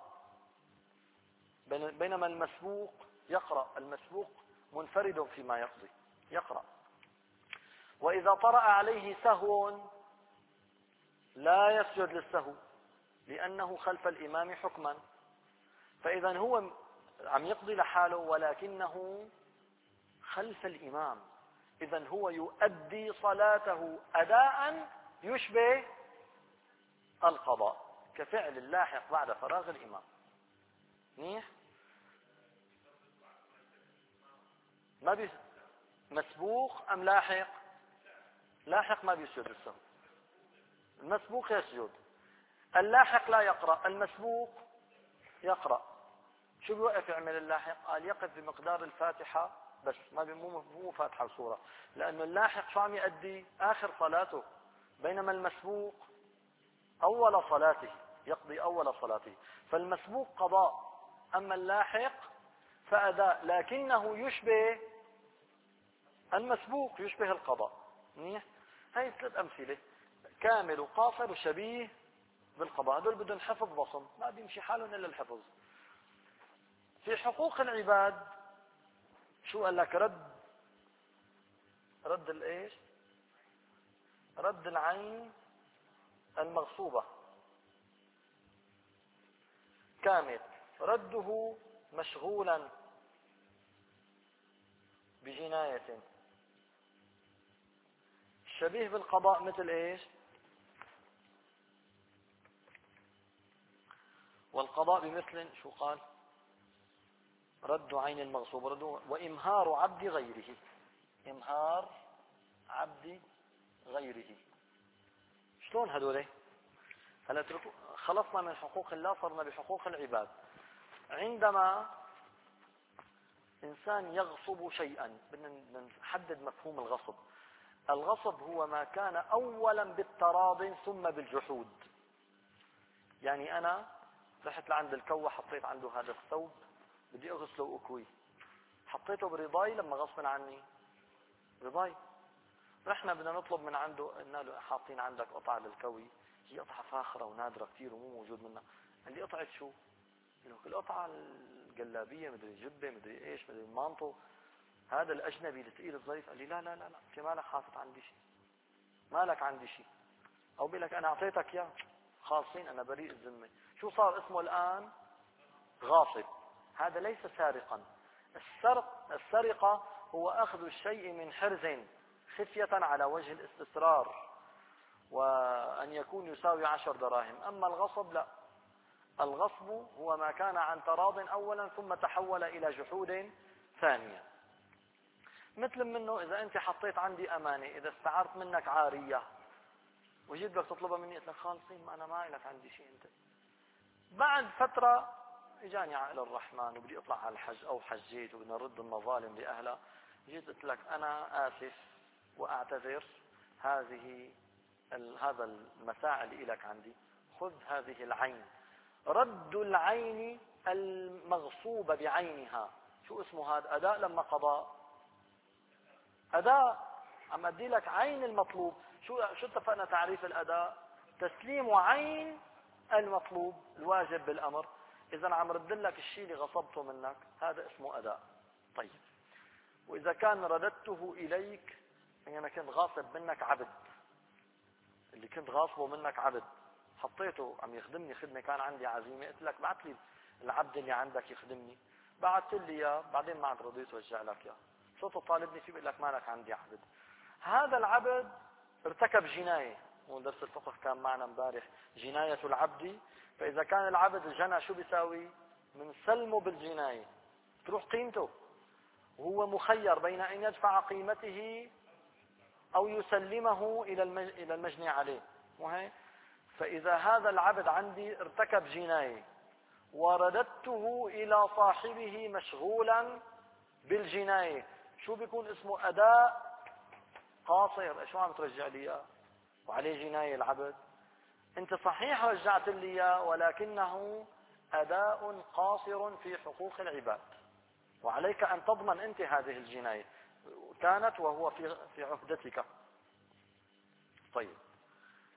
بينما المسبوق يقرأ. المسبوق منفرد فيما يقضي، يقرأ. وإذا طرأ عليه سهو لا يسجد للسهو لأنه خلف الإمام حكما. فإذا هو عم يقضي لحاله ولكنه خلف الإمام، إذا هو يؤدي صلاته أداء يشبه القضاء كفعل اللاحق بعد فراغ الإمام. منيح؟ ما بي مسبوق أم لاحق؟ لاحق ما بيسجد للسهو، المسبوق يسجد. اللاحق لا يقرأ، المسبوق يقرأ. شو بيوقف يعمل اللاحق؟ قال يقف بمقدار الفاتحة بس، ما مو مو فاتحة وسورة، لأنه اللاحق شو عم يؤدي؟ آخر صلاته، بينما المسبوق أول صلاته، يقضي أول صلاته. فالمسبوق قضاء، أما اللاحق فأداء، لكنه يشبه المسبوق، يشبه القضاء. منيح؟ هاي ثلاث أمثلة: كامل وقاصر وشبيه بالقضاء. هذول بدهم حفظ بصم، ما بيمشي حالهم إلا الحفظ. في حقوق العباد شو قال لك؟ رد رد الايش؟ رد العين المغصوبة كامل، رده مشغولا بجناية. الشبيه بالقضاء مثل ايش؟ والقضاء بمثل شو قال؟ رد عين المغصوب، رد وإمهار عبد غيره، إمهار عبد غيره. شلون هذول؟ هلا خلصنا من حقوق الله، صرنا بحقوق العباد. عندما إنسان يغصب شيئا، بدنا نحدد مفهوم الغصب. الغصب هو ما كان أولا بالتراض ثم بالجحود. يعني أنا رحت لعند الكوة، حطيت عنده هذا الثوب، بدي أغسله وأكويه، حطيته برضاي لما غصبا عني رضاي. رحنا بدنا نطلب من عنده، قلنا له حاطين عندك قطعة للكوي، هي قطعة فاخرة ونادرة كثير ومو موجود منها. قال لي قطعة شو؟ قلت له القطعة الجلابية، مدري الجبة، مدري ايش، مدري المانطو، هذا الأجنبي الثقيل الظريف. قال لي لا لا لا لا، في مالك حاطط عندي شيء؟ مالك عندي شيء؟ أو بيقول لك أنا أعطيتك إياه، خالصين، أنا بريء الذمة. شو صار اسمه الآن؟ غاصب. هذا ليس سارقا. السرق السرقة هو أخذ الشيء من حرز خفية على وجه الاستسرار، وأن يكون يساوي عشر دراهم. أما الغصب لا، الغصب هو ما كان عن تراض أولا ثم تحول إلى جحود ثانية. مثل منه إذا أنت حطيت عندي أمانة، إذا استعرت منك عارية وجيت بدك تطلبها مني، قلت لك خالصين، ما أنا ما لك عندي شيء. أنت بعد فترة اجاني عائل الرحمن وبدي اطلع على الحج او حجيت وبدنا نرد المظالم لاهلها، جيت قلت لك انا اسف واعتذر، هذه هذا المساع اللي لك عندي، خذ هذه العين. رد العين المغصوبة بعينها شو اسمه؟ هذا اداء لما قضاء؟ اداء. عم ادي لك عين المطلوب. شو شو اتفقنا تعريف الاداء؟ تسليم عين المطلوب الواجب بالامر. إذا عم رد لك الشيء اللي غصبته منك، هذا اسمه أداء. طيب، وإذا كان رددته إليك، يعني أنا كنت غاصب منك عبد، اللي كنت غاصبه منك عبد، حطيته عم يخدمني خدمة، كان عندي عزيمة، قلت لك بعت لي العبد اللي عندك يخدمني، بعت لي إياه، بعدين ما عاد رضيت وجع لك إياه، شو تطالبني فيه؟ بقول لك مالك عندي عبد. هذا العبد ارتكب جناية، ودرس الفقه كان معنا امبارح، جناية العبد. فإذا كان العبد جنى شو بيساوي؟ من سلمه بالجناية تروح قيمته، وهو مخير بين أن يدفع قيمته أو يسلمه إلى إلى المجني عليه. وهي فإذا هذا العبد عندي ارتكب جناية ورددته إلى صاحبه مشغولا بالجناية، شو بيكون اسمه؟ أداء قاصر. شو عم ترجع لي إياه وعليه جناية العبد؟ انت صحيح رجعت لي اياه، ولكنه اداء قاصر في حقوق العباد، وعليك ان تضمن انت هذه الجناية كانت وهو في في عهدتك. طيب،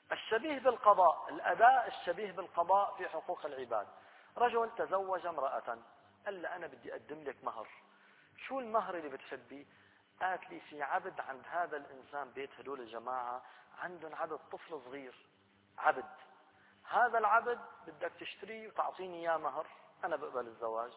الشبيه بالقضاء، الأداء الشبيه بالقضاء في حقوق العباد. رجل تزوج امرأة، قال لها أنا بدي أقدم لك مهر. شو المهر اللي بتحبيه؟ قالت لي في عبد عند هذا الإنسان بيت هدول الجماعة عندهم عبد طفل صغير، عبد، هذا العبد بدك تشتريه وتعطيني إياه مهر، أنا بقبل الزواج.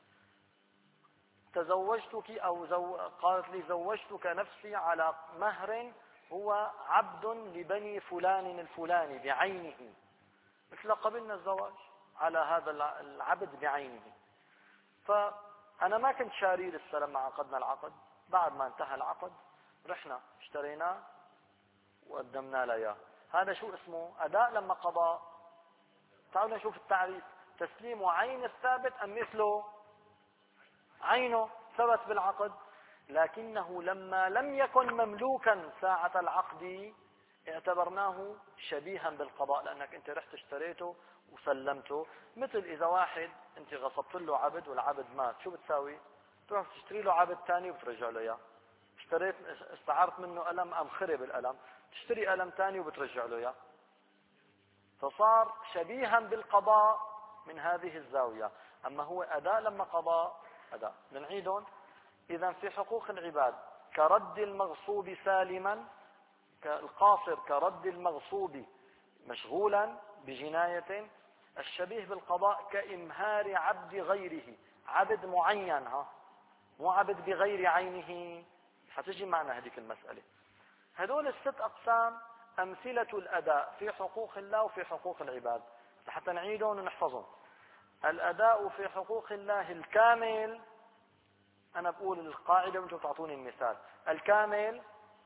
تزوجتك أو زو... قالت لي زوجتك نفسي على مهر هو عبد لبني فلان الفلاني بعينه، مثل قبلنا الزواج على هذا العبد بعينه. فأنا ما كنت شاري لسه لما عقدنا العقد، بعد ما انتهى العقد رحنا اشتريناه وقدمنا له اياه. هذا شو اسمه؟ أداء لما قضاء. تعالوا نشوف التعريف. تسليم عين الثابت أم مثله؟ عينه ثبت بالعقد، لكنه لما لم يكن مملوكا ساعة العقد اعتبرناه شبيها بالقضاء، لأنك أنت رحت اشتريته وسلمته. مثل إذا واحد أنت غصبت له عبد والعبد مات، شو بتساوي؟ تروح تشتري له عبد ثاني وبترجع له إياه. اشتريت استعرت منه قلم أم خرب القلم، تشتري قلم ثاني وبترجع له إياه. فصار شبيها بالقضاء من هذه الزاوية. أما هو أداء لما قضاء أداء. نعيدهم. إذا في حقوق العباد كرد المغصوب سالما، القاصر كرد المغصوب مشغولا بجناية. الشبيه بالقضاء كإمهار عبد غيره، عبد معين، ها مو عبد بغير عينه، حتجي معنا هذيك المسألة. هذول الست أقسام أمثلة الأداء في حقوق الله وفي حقوق العباد، حتى نعيدهم ونحفظهم. الأداء في حقوق الله الكامل، أنا بقول القاعدة وأنتم تعطوني المثال. الكامل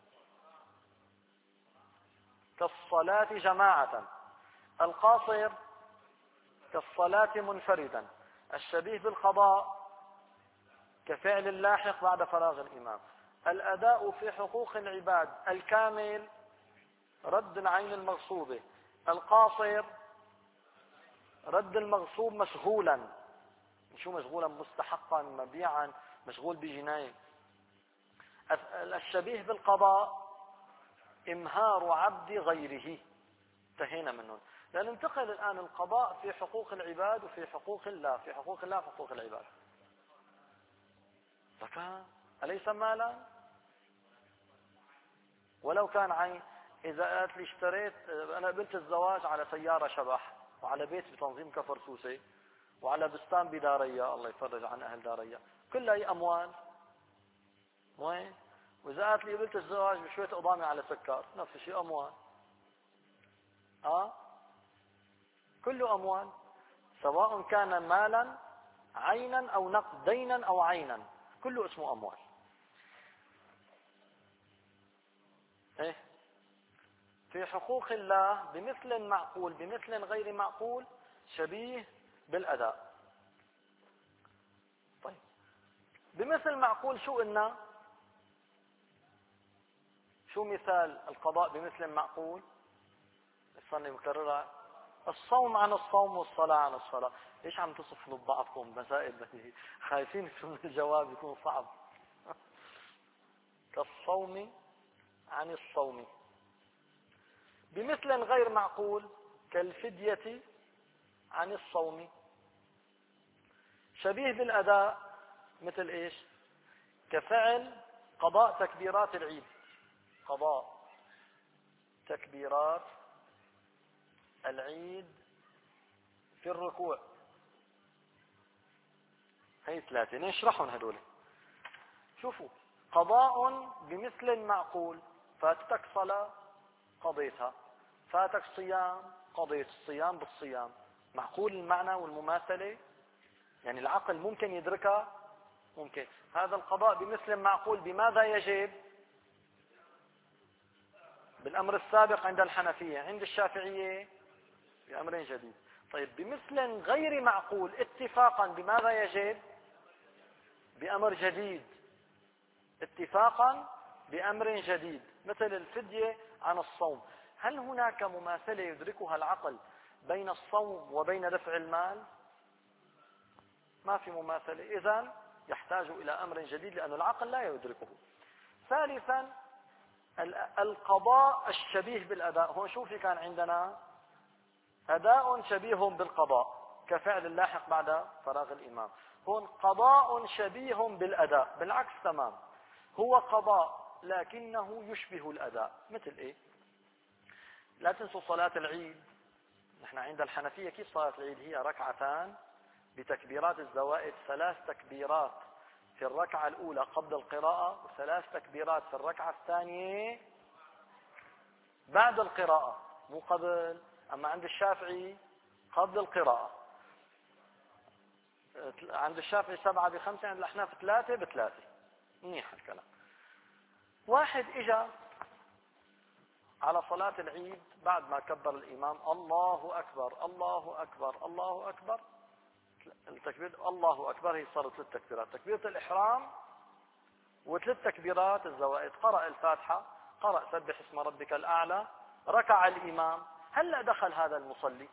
كالصلاة جماعة، القاصر كالصلاة منفردا. الشبيه بالقضاء كفعل اللاحق بعد فراغ الإمام. الأداء في حقوق العباد الكامل رد العين المغصوبة، القاصر رد المغصوب مشغولا. شو مشغولا؟ مستحقا، مبيعا، مشغول بجناية. الشبيه بالقضاء إمهار عبد غيره. انتهينا منه. لننتقل الآن القضاء في حقوق العباد وفي حقوق الله، في حقوق الله في حقوق العباد. زكاة أليس مالا؟ ولو كان عين. إذا قالت لي اشتريت، أنا قبلت الزواج على سيارة شبح، وعلى بيت بتنظيم كفر سوسي، وعلى بستان بدارية، الله يفرج عن أهل دارية، كلها هي أموال. وين؟ وإذا قالت لي قبلت الزواج بشوية قضامي على سكر، نفس الشيء أموال. آه؟ كله أموال، سواء كان مالا عينا أو نقد، دينا أو عينا، كله اسمه أموال. إيه؟ في حقوق الله بمثل معقول بمثل غير معقول شبيه بالأداء. طيب بمثل معقول شو قلنا؟ شو مثال القضاء بمثل معقول؟ استني مكررها. الصوم عن الصوم والصلاة عن الصلاة. ليش عم تصفوا ببعضكم مسائل خايفين من الجواب يكون صعب؟ كالصوم عن الصوم. بمثل غير معقول كالفدية عن الصوم. شبيه بالأداء مثل إيش؟ كفعل قضاء تكبيرات العيد، قضاء تكبيرات العيد في الركوع. هي ثلاثة نشرحهم هدول. شوفوا، قضاء بمثل معقول، فاتتك صلاة قضيتها، فاتك صيام قضيت الصيام بالصيام. معقول المعنى والمماثلة، يعني العقل ممكن يدركها، ممكن. هذا القضاء بمثل معقول بماذا يجب؟ بالأمر السابق عند الحنفية، عند الشافعية بأمر جديد. طيب بمثل غير معقول اتفاقا بماذا يجب؟ بأمر جديد، اتفاقا بأمر جديد، مثل الفدية عن الصوم. هل هناك مماثلة يدركها العقل بين الصوم وبين دفع المال؟ ما في مماثلة. إذن يحتاج إلى أمر جديد لأن العقل لا يدركه. ثالثا القضاء الشبيه بالأداء. هون شوفي كان عندنا أداء شبيه بالقضاء كفعل اللاحق بعد فراغ الإمام. هون قضاء شبيه بالأداء، بالعكس تمام، هو قضاء لكنه يشبه الأداء. مثل إيه؟ لا تنسوا صلاة العيد، نحن عند الحنفية كيف صلاة العيد؟ هي ركعتان بتكبيرات الزوائد، ثلاث تكبيرات في الركعة الأولى قبل القراءة، وثلاث تكبيرات في الركعة الثانية بعد القراءة، مو قبل. أما عند الشافعي قبل القراءة. عند الشافعي سبعة بخمسة، عند الأحناف ثلاثة بثلاثة. منيح الكلام. واحد إجا على صلاة العيد بعد ما كبر الإمام الله أكبر الله أكبر الله أكبر، التكبير الله أكبر هي صارت ثلاث تكبيرات، تكبيرة الإحرام وثلاث تكبيرات الزوائد، قرأ الفاتحة، قرأ سبح اسم ربك الأعلى، ركع الإمام. هلأ دخل هذا المصلي،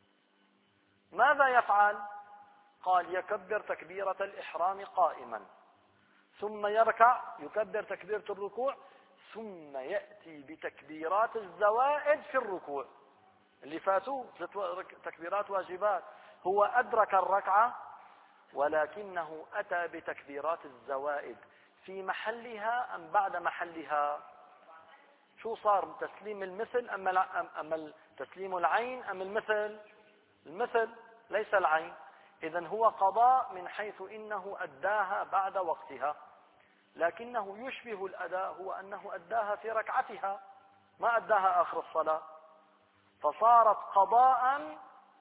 ماذا يفعل؟ قال يكبر تكبيرة الإحرام قائما، ثم يركع يكبر تكبيرة الركوع، ثم يأتي بتكبيرات الزوائد في الركوع. اللي فاتوه تكبيرات واجبات، هو أدرك الركعة ولكنه أتى بتكبيرات الزوائد في محلها أم بعد محلها؟ شو صار؟ تسليم المثل أم تسليم العين أم المثل؟ المثل ليس العين. إذن هو قضاء من حيث إنه أداها بعد وقتها، لكنه يشبه الأداء، هو أنه أداها في ركعتها ما أداها آخر الصلاة، فصارت قضاء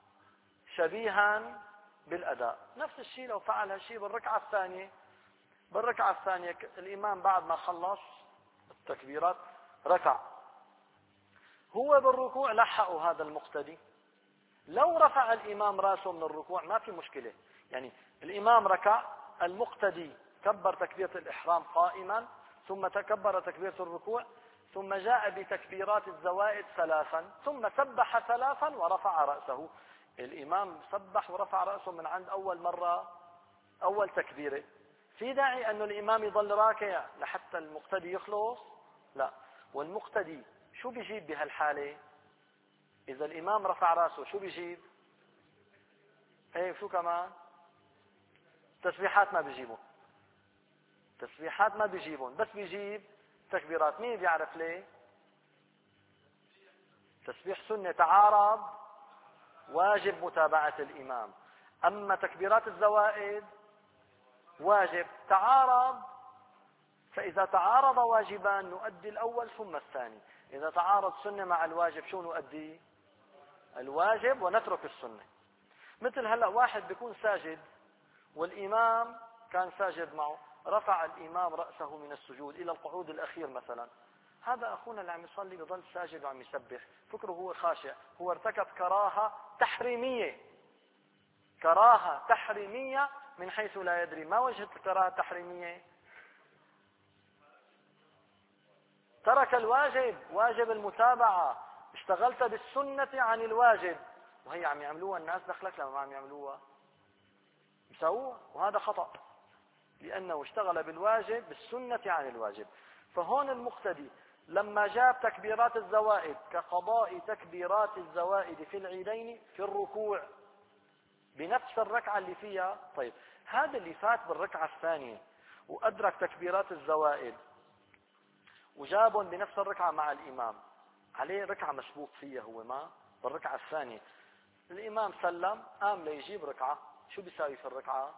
شبيها بالأداء. نفس الشيء لو فعل هالشيء بالركعة الثانية. بالركعة الثانية الإمام بعد ما خلص التكبيرات ركع، هو بالركوع لحقوا هذا المقتدي. لو رفع الإمام رأسه من الركوع ما في مشكلة، يعني الإمام ركع، المقتدي كبر تكبيرة الإحرام قائما، ثم تكبر تكبيرة الركوع، ثم جاء بتكبيرات الزوائد ثلاثا، ثم سبح ثلاثا ورفع رأسه. الإمام سبح ورفع رأسه من عند أول مرة، أول تكبيرة. في داعي أن الإمام يظل راكع لحتى المقتدي يخلص؟ لا. والمقتدي شو بيجيب بهالحالة؟ إذا الإمام رفع رأسه شو بيجيب؟ ايه شو كمان؟ تسبيحات ما بيجيبون، تسبيحات ما بيجيبون، بس بيجيب تكبيرات. مين بيعرف ليه؟ تسبيح سنة تعارض واجب متابعة الإمام، أما تكبيرات الزوائد واجب تعارض. فإذا تعارض واجبان نؤدي الأول ثم الثاني، إذا تعارض سنة مع الواجب شو نؤدي؟ الواجب ونترك السنة. مثل هلأ واحد بيكون ساجد والإمام كان ساجد معه، رفع الإمام رأسه من السجود إلى القعود الأخير مثلا، هذا أخونا اللي عم يصلي بضل ساجد وعم يسبح، فكره هو خاشع، هو ارتكب كراهة تحريمية، كراهة تحريمية من حيث لا يدري. ما وجه الكراهة التحريمية؟ ترك الواجب، واجب المتابعة، اشتغلت بالسنة عن الواجب، وهي عم يعملوها الناس، دخلك لما ما عم يعملوها مسووها، وهذا خطأ لأنه اشتغل بالواجب بالسنة عن الواجب. فهون المقتدي لما جاب تكبيرات الزوائد كقضاء تكبيرات الزوائد في العيدين في الركوع بنفس الركعة اللي فيها، طيب هذا اللي فات بالركعة الثانية وأدرك تكبيرات الزوائد وجابهم بنفس الركعة مع الإمام، عليه ركعة مسبوق فيها هو ما بالركعة الثانية، الإمام سلم قام ليجيب ركعة، شو بيساوي في الركعة؟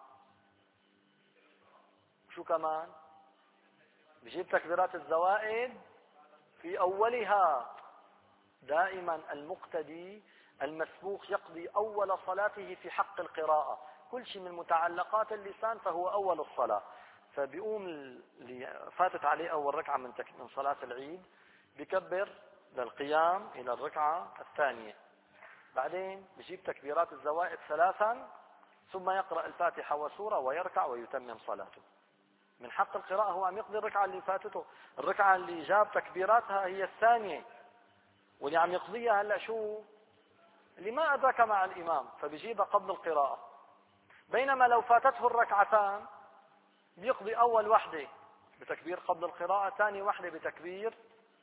شو كمان؟ بيجيب تكبيرات الزوائد في أولها. دائما المقتدي المسبوق يقضي أول صلاته في حق القراءة، كل شيء من متعلقات اللسان فهو أول الصلاة. فبيقوم اللي فاتت عليه أول ركعة من من صلاة العيد بيكبر للقيام إلى الركعة الثانية، بعدين بيجيب تكبيرات الزوائد ثلاثا، ثم يقرأ الفاتحة وسورة ويركع ويتمم صلاته. من حق القراءة هو عم يقضي الركعة اللي فاتته، الركعة اللي جاب تكبيراتها هي الثانية، واللي عم يقضيها هلا شو؟ اللي ما أدرك مع الإمام فبيجيبها قبل القراءة. بينما لو فاتته الركعتان بيقضي أول وحدة بتكبير قبل القراءة، ثاني وحدة بتكبير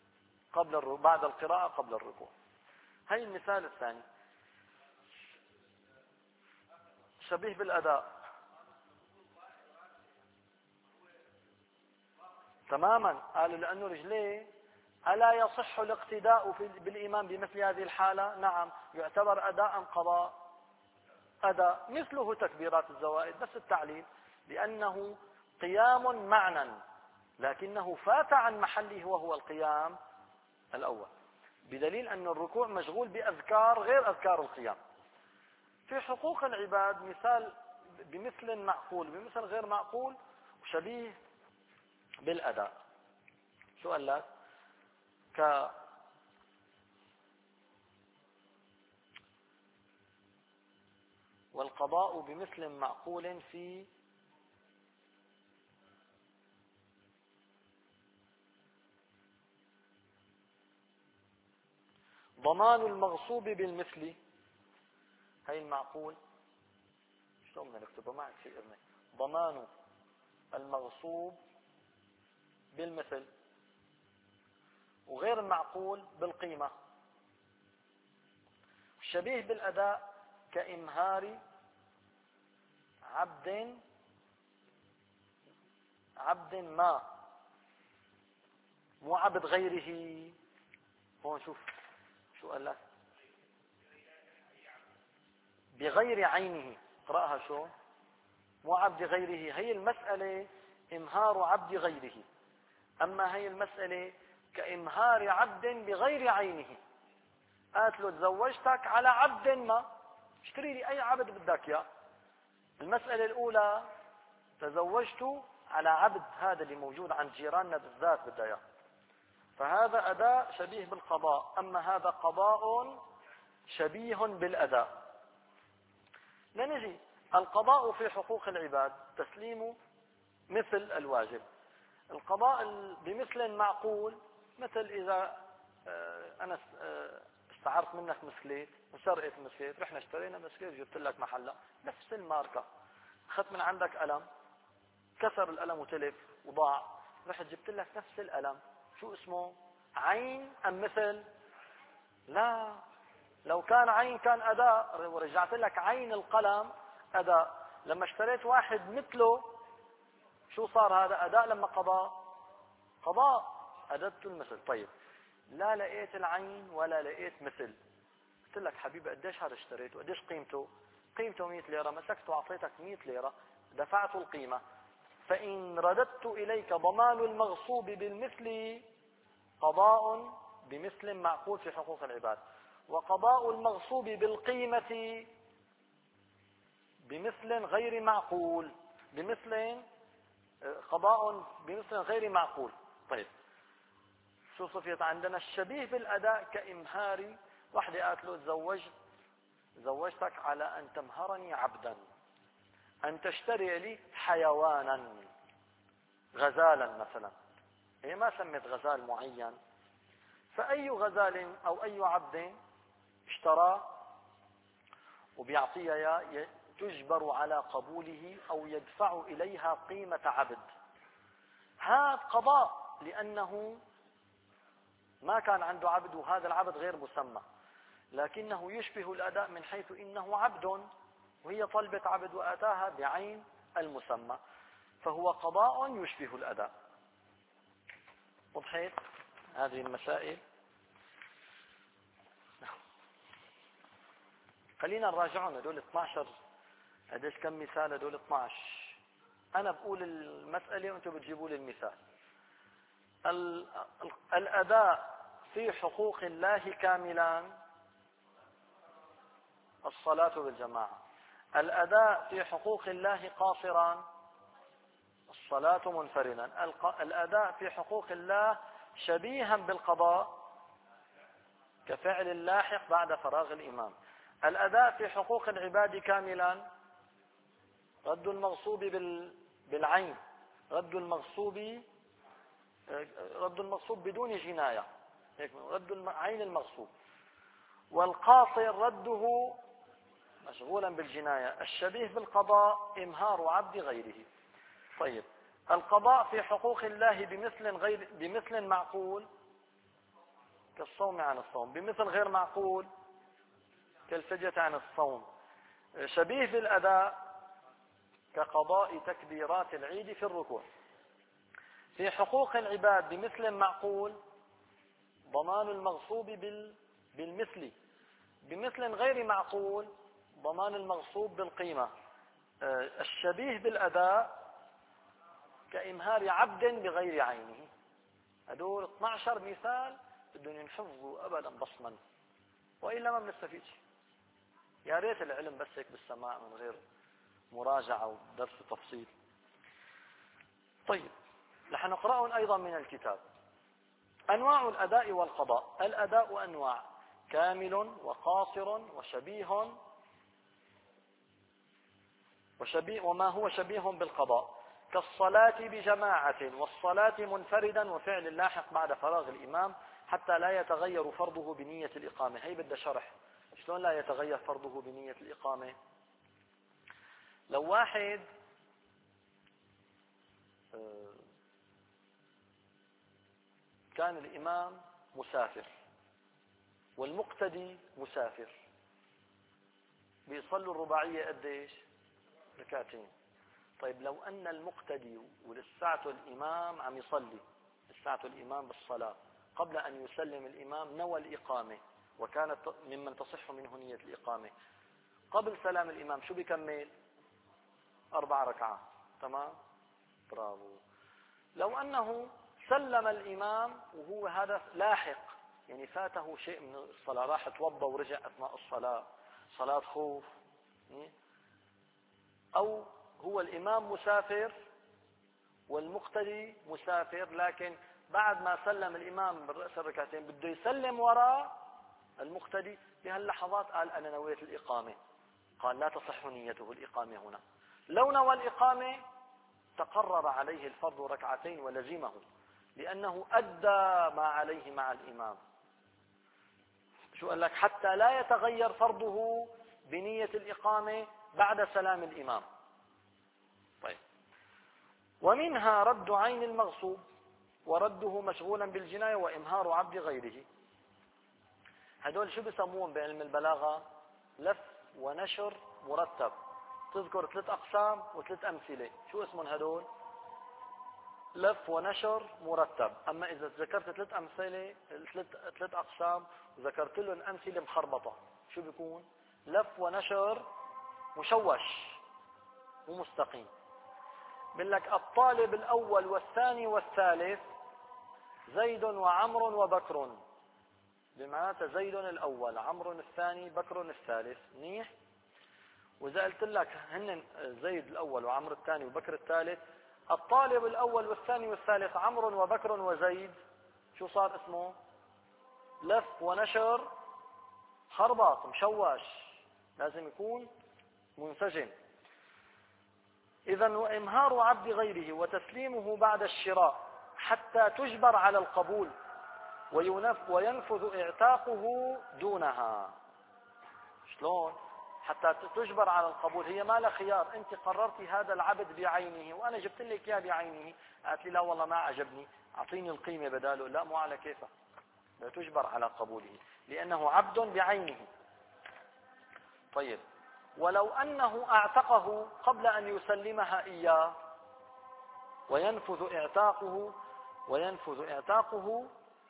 قبل الركوع، بعد القراءة قبل الركوع. هي المثال الثاني شبيه بالأداء تماما. قالوا لأنه رجليه ألا يصح الاقتداء بالإمام بمثل هذه الحالة؟ نعم، يعتبر أداء قضاء أداء، مثله تكبيرات الزوائد، بس التعليل لأنه قيام معنى لكنه فات عن محله وهو القيام الأول، بدليل أن الركوع مشغول بأذكار غير أذكار القيام. في حقوق العباد مثال بمثل معقول بمثل غير معقول وشبيه بالأداء. شو قال لك؟ ك والقضاء بمثل معقول في ضمان المغصوب بالمثل. هي المعقول شلون بدنا نكتبه؟ ما عاد في إذن. ضمان المغصوب بالمثل، وغير المعقول بالقيمة. شبيه بالأداء كإمهار عبد عبد ما، مو عبد غيره. هون شوف شو قال لك؟ بغير عينه. اقرأها شو؟ مو عبد غيره. هي المسألة إمهار عبد غيره، أما هي المسألة كإمهار عبد بغير عينه. قالت له تزوجتك على عبد ما، اشتري لي أي عبد بدك إياه. المسألة الأولى تزوجت على عبد، هذا اللي موجود عند جيراننا بالذات بدها إياه، فهذا أداء شبيه بالقضاء. أما هذا قضاء شبيه بالأداء. لنجي القضاء في حقوق العباد تسليم مثل الواجب. القضاء بمثل معقول، مثل إذا أنا استعرت منك مسكليت وسرقت مسكليت، رحنا اشترينا مسكليت جبت لك محلة نفس الماركة، أخذت من عندك قلم كسر القلم وتلف وضاع، رحت جبت لك نفس القلم، شو اسمه؟ عين أم مثل؟ لا، لو كان عين كان أداء، ورجعت لك عين القلم أداء. لما اشتريت واحد مثله شو صار؟ هذا أداء. لما قضاء قضاء أددت المثل. طيب لا لقيت العين ولا لقيت مثل، قلت لك حبيبي قديش هذا اشتريته؟ قديش قيمته؟ قيمته مئة ليرة، مسكته وأعطيتك مئة ليرة، دفعت القيمة. فإن رددت إليك ضمان المغصوب بالمثل قضاء بمثل معقول في حقوق العباد، وقضاء المغصوب بالقيمة بمثل غير معقول، بمثل قضاء بمثل غير معقول. طيب شو صفيت عندنا؟ الشبيه بالأداء كإمهار واحدة قالت له تزوجت زوجتك على أن تمهرني عبدا، أن تشتري لي حيوانا، غزالا مثلا. هي ما سمت غزال معين، فأي غزال أو أي عبد اشترى وبيعطيها تجبر على قبوله أو يدفع إليها قيمة عبد. هذا قضاء لأنه ما كان عنده عبد، وهذا العبد غير مسمى، لكنه يشبه الأداء من حيث إنه عبد وهي طلبة عبد وآتاها بعين المسمى، فهو قضاء يشبه الأداء. وضحت هذه المسائل؟ خلينا نراجعهم هدول اثني عشر. قديش كم مثال هدول؟ اثني عشر. أنا بقول المسألة وأنتم بتجيبوا لي المثال. الأداء في حقوق الله كاملا، الصلاة بالجماعة. الأداء في حقوق الله قاصرا، الصلاة منفردا. الأداء في حقوق الله شبيها بالقضاء كفعل اللاحق بعد فراغ الإمام. الأداء في حقوق العباد كاملا، رد المغصوب بالعين، رد المغصوب رد المغصوب بدون جناية، رد عين المغصوب. والقاصر رده مشغولا بالجناية. الشبيه بالقضاء إمهار عبد غيره. طيب القضاء في حقوق الله بمثل غير بمثل معقول، كالصوم عن الصوم. بمثل غير معقول كالفدية عن الصوم. شبيه بالأداء كقضاء تكبيرات العيد في الركوع. في حقوق العباد بمثل معقول ضمان المغصوب بالمثل. بمثل غير معقول ضمان المغصوب بالقيمة. الشبيه بالأداء كإمهار عبد بغير عينه. هدول اثني عشر مثال بدهم ينحفظوا أبدا بصما، وإلا ما بنستفيد شيء. يا ريت العلم بس هيك بالسماع من غير مراجعة ودرس وتفصيل. طيب، رح نقرأهم أيضا من الكتاب. أنواع الأداء والقضاء. الأداء أنواع: كامل وقاصر وشبيه وشبيه وما هو شبيه بالقضاء، كالصلاة بجماعة والصلاة منفردا وفعل اللاحق بعد فراغ الإمام حتى لا يتغير فرضه بنية الإقامة. هي بدها شرح. شلون لا يتغير فرضه بنية الإقامة؟ لو واحد كان الإمام مسافر والمقتدي مسافر، بيصلوا الرباعية قديش؟ ركعتين. طيب لو أن المقتدي ولساعته الإمام عم يصلي، لساعته الإمام بالصلاة، قبل أن يسلم الإمام نوى الإقامة وكانت ممن تصح منه نية الإقامة، قبل سلام الإمام شو بيكمل؟ أربع ركعات. تمام؟ برافو. لو أنه سلم الإمام وهو هذا لاحق، يعني فاته شيء من الصلاة، راح توضى ورجع أثناء الصلاة، صلاة خوف، أو هو الإمام مسافر والمقتدي مسافر، لكن بعد ما سلم الإمام بالرأس الركعتين بده يسلم وراء المقتدي، بهاللحظات قال أنا نويت الإقامة، قال لا تصح نيته الإقامة هنا. لو نوى الإقامة تقرر عليه الفرض ركعتين ولزمه، لأنه أدى ما عليه مع الإمام. شو قال لك؟ حتى لا يتغير فرضه بنية الإقامة بعد سلام الإمام. طيب، ومنها رد عين المغصوب ورده مشغولا بالجناية وإمهار عبد غيره. هدول شو بسموهم بعلم البلاغة؟ لف ونشر مرتب. تذكر ثلاث أقسام وثلاث أمثلة. شو اسمهم هدول؟ لف ونشر مرتب. أما إذا ذكرت ثلاث أمثلة ثلاث ثلاث أقسام وذكرت لهم أمثلة مخربطة، شو بيكون؟ لف ونشر مشوش ومستقيم. بقول لك الطالب الأول والثاني والثالث زيد وعمر وبكر. بمعنى زيد الأول، عمر الثاني، بكر الثالث. منيح؟ وإذا قلت لك هن زيد الأول وعمر الثاني وبكر الثالث، الطالب الأول والثاني والثالث عمر وبكر وزيد، شو صار اسمه؟ لف ونشر خربط مشوش، لازم يكون منسجم. إذا وإمهار عبد غيره وتسليمه بعد الشراء حتى تجبر على القبول وينفذ اعتاقه دونها. شلون؟ حتى تجبر على القبول، هي ما لها خيار. انت قررتي هذا العبد بعينه وانا جبت لك اياه بعينه، قالت لي لا والله ما عجبني، اعطيني القيمه بداله. لا، مو على كيفك، لا تجبر على قبوله لانه عبد بعينه. طيب، ولو انه اعتقه قبل ان يسلمها اياه وينفذ اعتاقه وينفذ اعتاقه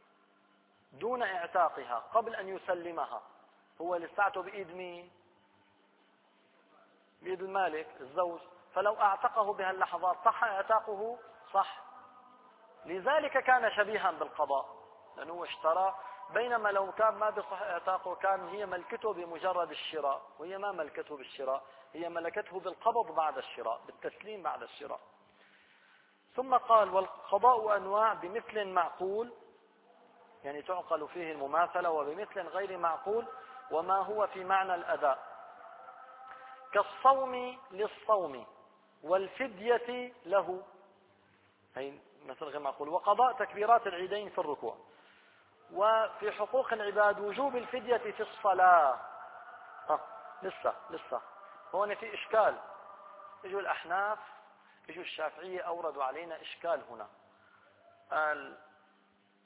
دون اعتاقها قبل ان يسلمها، هو لساعته بايد مين؟ بيد المالك الزوج. فلو اعتقه بهاللحظات صح اعتاقه؟ صح. لذلك كان شبيها بالقضاء، لانه اشترى، بينما لو كان ما بصح اعتاقه كان هي ملكته بمجرد الشراء، وهي ما ملكته بالشراء، هي ملكته بالقبض بعد الشراء، بالتسليم بعد الشراء. ثم قال والقضاء انواع: بمثل معقول يعني تعقل فيه المماثلة، وبمثل غير معقول وما هو في معنى الأداء، كالصوم للصوم والفدية له، هي مثل غير معقول، وقضاء تكبيرات العيدين في الركوع. وفي حقوق العباد وجوب الفدية في الصلاة. ها لسه لسه هون في إشكال. اجوا الأحناف اجوا الشافعية أوردوا علينا إشكال هنا. قال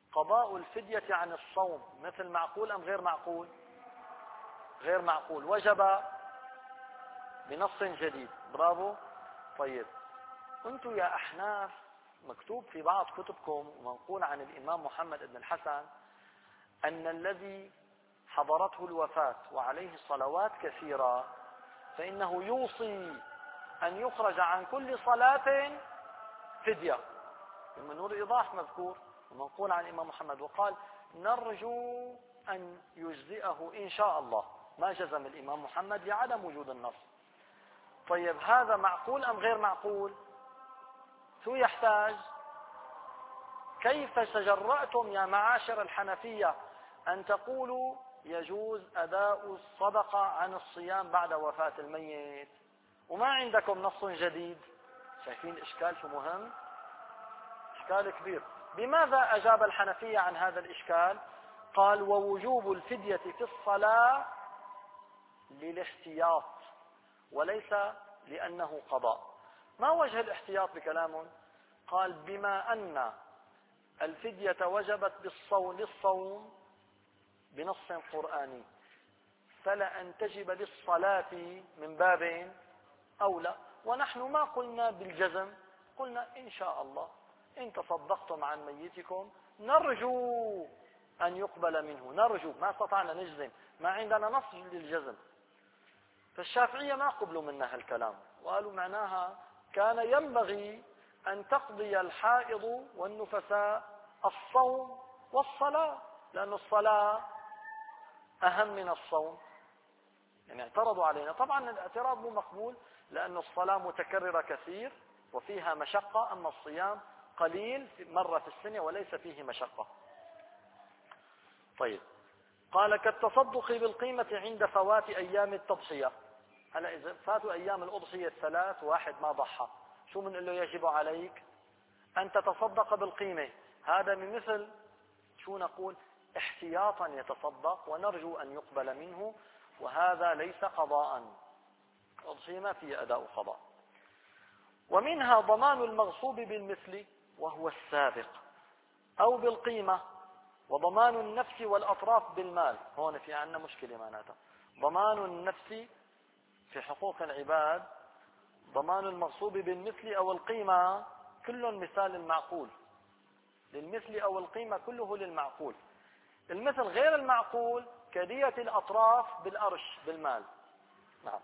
قضاء الفدية عن الصوم مثل معقول أم غير معقول؟ غير معقول، وجب بنص جديد. برافو. طيب أنتم يا أحناف مكتوب في بعض كتبكم ومنقول عن الإمام محمد بن الحسن أن الذي حضرته الوفاة وعليه صلوات كثيرة فإنه يوصي أن يخرج عن كل صلاة فدية. من نور الإيضاح مذكور ومنقول عن الإمام محمد، وقال نرجو أن يجزئه إن شاء الله، ما جزم الإمام محمد لعدم وجود النص. طيب هذا معقول أم غير معقول؟ شو يحتاج؟ كيف تجرأتم يا معاشر الحنفية أن تقولوا يجوز أداء الصدقة عن الصيام بعد وفاة الميت وما عندكم نص جديد؟ شايفين الإشكال شو مهم؟ إشكال كبير. بماذا أجاب الحنفية عن هذا الإشكال؟ قال ووجوب الفدية في الصلاة للاحتياط وليس لأنه قضاء. ما وجه الاحتياط بكلامهم؟ قال بما أن الفدية وجبت بالصوم للصوم بنص قرآني فلا أن تجب للصلاة من باب أولى، ونحن ما قلنا بالجزم، قلنا إن شاء الله إن تصدقتم عن ميتكم نرجو أن يقبل منه، نرجو، ما استطعنا نجزم، ما عندنا نص للجزم. فالشافعية ما قبلوا منا هالكلام وقالوا معناها كان ينبغي أن تقضي الحائض والنفساء الصوم والصلاة لأن الصلاة أهم من الصوم. يعني اعترضوا علينا. طبعا الاعتراض مو مقبول لأن الصلاة متكررة كثير وفيها مشقة، أما الصيام قليل مرة في السنة وليس فيه مشقة. طيب قال كالتصدق بالقيمة عند فوات أيام التضحية. هلا إذا فاتوا أيام الأضحية الثلاث واحد ما ضحى شو بنقول له يجب عليك أن تتصدق بالقيمة. هذا من مثل شو نقول احتياطا يتصدق ونرجو أن يقبل منه، وهذا ليس قضاء. الأضحية ما فيه أداء قضاء. ومنها ضمان المغصوب بالمثل وهو السابق أو بالقيمة، وضمان النفس والأطراف بالمال. هون في عنا مشكلة معناتها. ضمان النفس في حقوق العباد، ضمان المغصوب بالمثل أو القيمة كل مثال المعقول للمثل أو القيمة كله للمعقول. المثل غير المعقول كدية الأطراف بالأرش بالمال. نعم.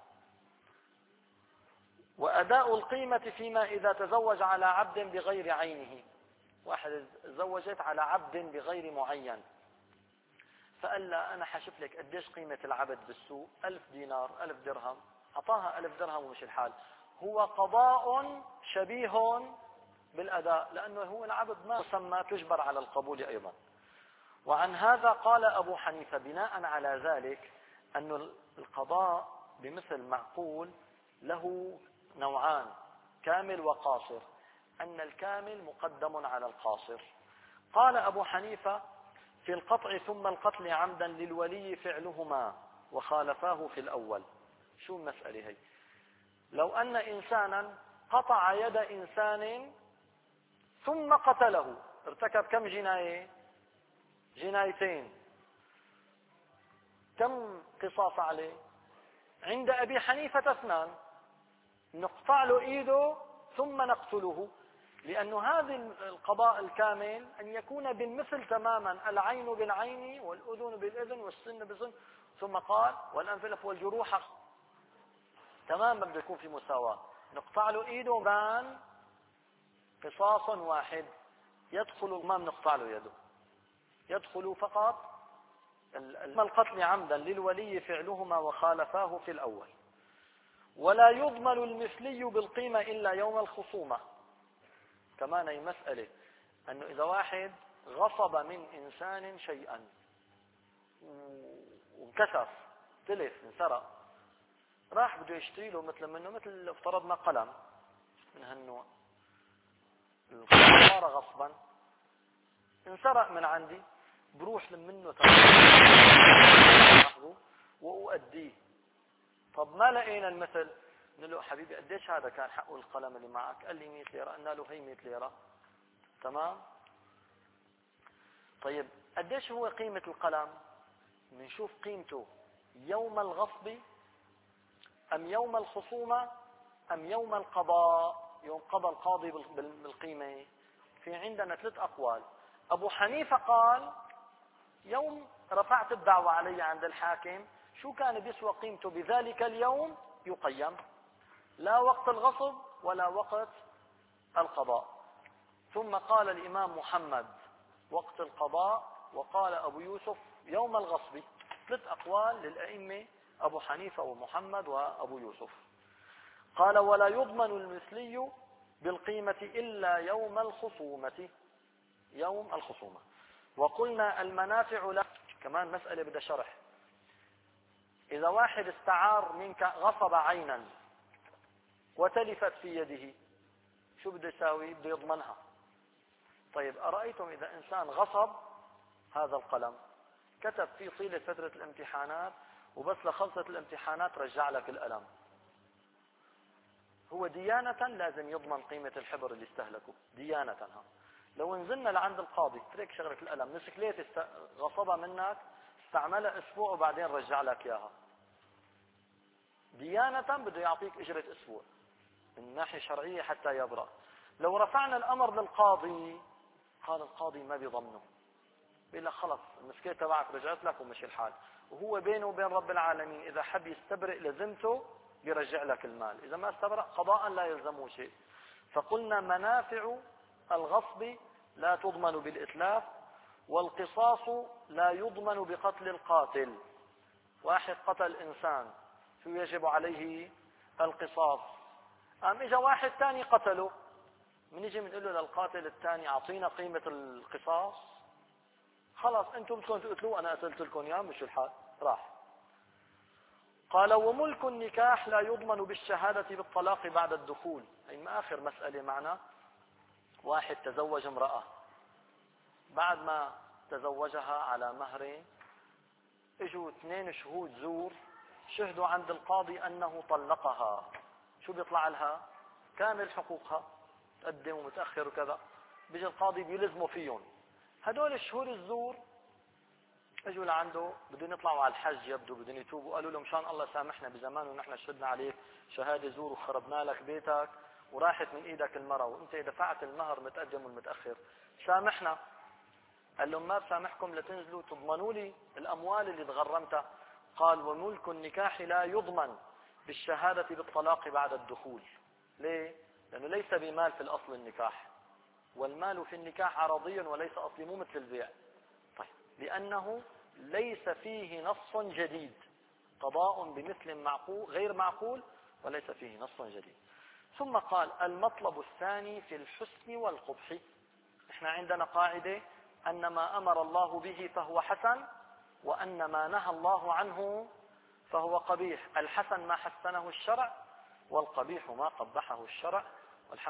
وأداء القيمة فيما إذا تزوج على عبد بغير عينه. واحد تزوجت على عبد بغير معين فقال لا أنا حشوف لك قديش قيمة العبد بالسوق، ألف دينار ألف درهم، أعطاها ألف درهم ومش الحال. هو قضاء شبيه بالأداء لأنه هو العبد ما يسمى تجبر على القبول أيضا. وعن هذا قال أبو حنيفة بناء على ذلك أن القضاء بمثل معقول له نوعان كامل وقاصر، أن الكامل مقدم على القاصر. قال أبو حنيفة في القطع ثم القتل عمدا للولي فعلهما وخالفاه في الأول. شو المسألة هي؟ لو أن إنسانا قطع يد إنسان ثم قتله ارتكب كم جناية؟ جنايتين. كم قصاص عليه؟ عند أبي حنيفة اثنان، نقطع له إيده ثم نقتله، لأن هذا القضاء الكامل أن يكون بالمثل تماما، العين بالعين والأذن بالأذن والسن بالسن، ثم قال والأنف بالأنف والجروح تماما بده يكون في مساواة. نقطع له إيده بان قصاص واحد، يدخل ما بنقطع له يده، يدخل فقط القتل عمدا للولي فعلهما وخالفاه في الأول. ولا يضمن المثلي بالقيمة إلا يوم الخصومة. كمان هي مسألة أنه إذا واحد غصب من إنسان شيئا وانكسر تلف انسرق، راح بده يشتري له مثل منه مثل افترضنا قلم من هالنوع، القلم صار غصبا انسرق من عندي، بروح منه وأؤديه. طب ما لقينا المثل، قلنا له حبيبي قديش هذا كان حقه القلم اللي معك؟ قال لي مئة ليرة. قلنا له هي مئة ليرة. تمام. طيب قديش هو قيمة القلم؟ بنشوف قيمته يوم الغصب أم يوم الخصومة أم يوم القضاء، يوم قضى القاضي بالقيمة. في عندنا ثلاث أقوال. أبو حنيفة قال يوم رفعت الدعوة علي عند الحاكم، شو كان بيسوى قيمته بذلك اليوم يقيم، لا وقت الغصب ولا وقت القضاء. ثم قال الإمام محمد وقت القضاء، وقال أبو يوسف يوم الغصب. ثلاث أقوال للأئمة أبو حنيفة ومحمد وأبو يوسف. قال ولا يضمن المثلي بالقيمة إلا يوم الخصومة، يوم الخصومة. وقلنا المنافع لا، كمان مسألة بدها شرح. إذا واحد استعار منك غصب عينا وتلفت في يده، شو بده يساوي؟ بده يضمنها. طيب أرأيتم إذا إنسان غصب هذا القلم، كتب فيه طيلة فترة الامتحانات، وبس لخلصت الامتحانات رجع لك القلم، هو ديانة لازم يضمن قيمة الحبر اللي استهلكه ديانة. ها لو نزلنا لعند القاضي ترك شغلة القلم، مسكليت است... غصبها منك، استعملها اسبوع وبعدين رجع لك اياها، ديانة بده يعطيك اجرة اسبوع من ناحية شرعية حتى يبرأ. لو رفعنا الامر للقاضي، قال القاضي ما بيضمنه، بيقول لك خلص المسكية تبعك رجعت لك ومشي الحال، وهو بينه وبين رب العالمين إذا حب يستبرئ لزمته بيرجع لك المال، إذا ما استبرأ قضاء لا يلزمه شيء. فقلنا منافع الغصب لا تضمن بالإتلاف، والقصاص لا يضمن بقتل القاتل. واحد قتل إنسان شو يجب عليه؟ القصاص. أم إجا واحد ثاني قتله، منيجي بنقول له للقاتل الثاني أعطينا قيمة القصاص؟ خلاص انتم بدكم تقتلوه، انا قتلت لكم اياه، مش الحال راح. قال وملك النكاح لا يضمن بالشهادة بالطلاق بعد الدخول. هي ما اخر مسألة معنا. واحد تزوج امرأة، بعد ما تزوجها على مهر، اجوا اثنين شهود زور شهدوا عند القاضي انه طلقها، شو بيطلع لها؟ كامل حقوقها، تقدم ومتأخر وكذا. بيجي القاضي بيلزموا فيهم. هدول الشهور الزور اجوا لعنده بدهم يطلعوا على الحج، يبدو بدهم يتوبوا، قالوا له مشان الله سامحنا بزمان ونحن شهدنا عليك شهاده زور وخربنا لك بيتك وراحت من ايدك المراه، وانت دفعت المهر متقدم والمتاخر، سامحنا. قال لهم ما بسامحكم لتنزلوا تضمنوا لي الاموال اللي تغرمتها. قال وملك النكاح لا يضمن بالشهاده بالطلاق بعد الدخول. ليه؟ لانه ليس بمال في الاصل النكاح، والمال في النكاح عرضي وليس اصلي، مو مثل البيع. طيب لأنه ليس فيه نص جديد، قضاء بمثل معقول غير معقول وليس فيه نص جديد. ثم قال المطلب الثاني في الحسن والقبح. احنا عندنا قاعدة أن ما أمر الله به فهو حسن، وأن ما نهى الله عنه فهو قبيح. الحسن ما حسنه الشرع، والقبيح ما قبحه الشرع.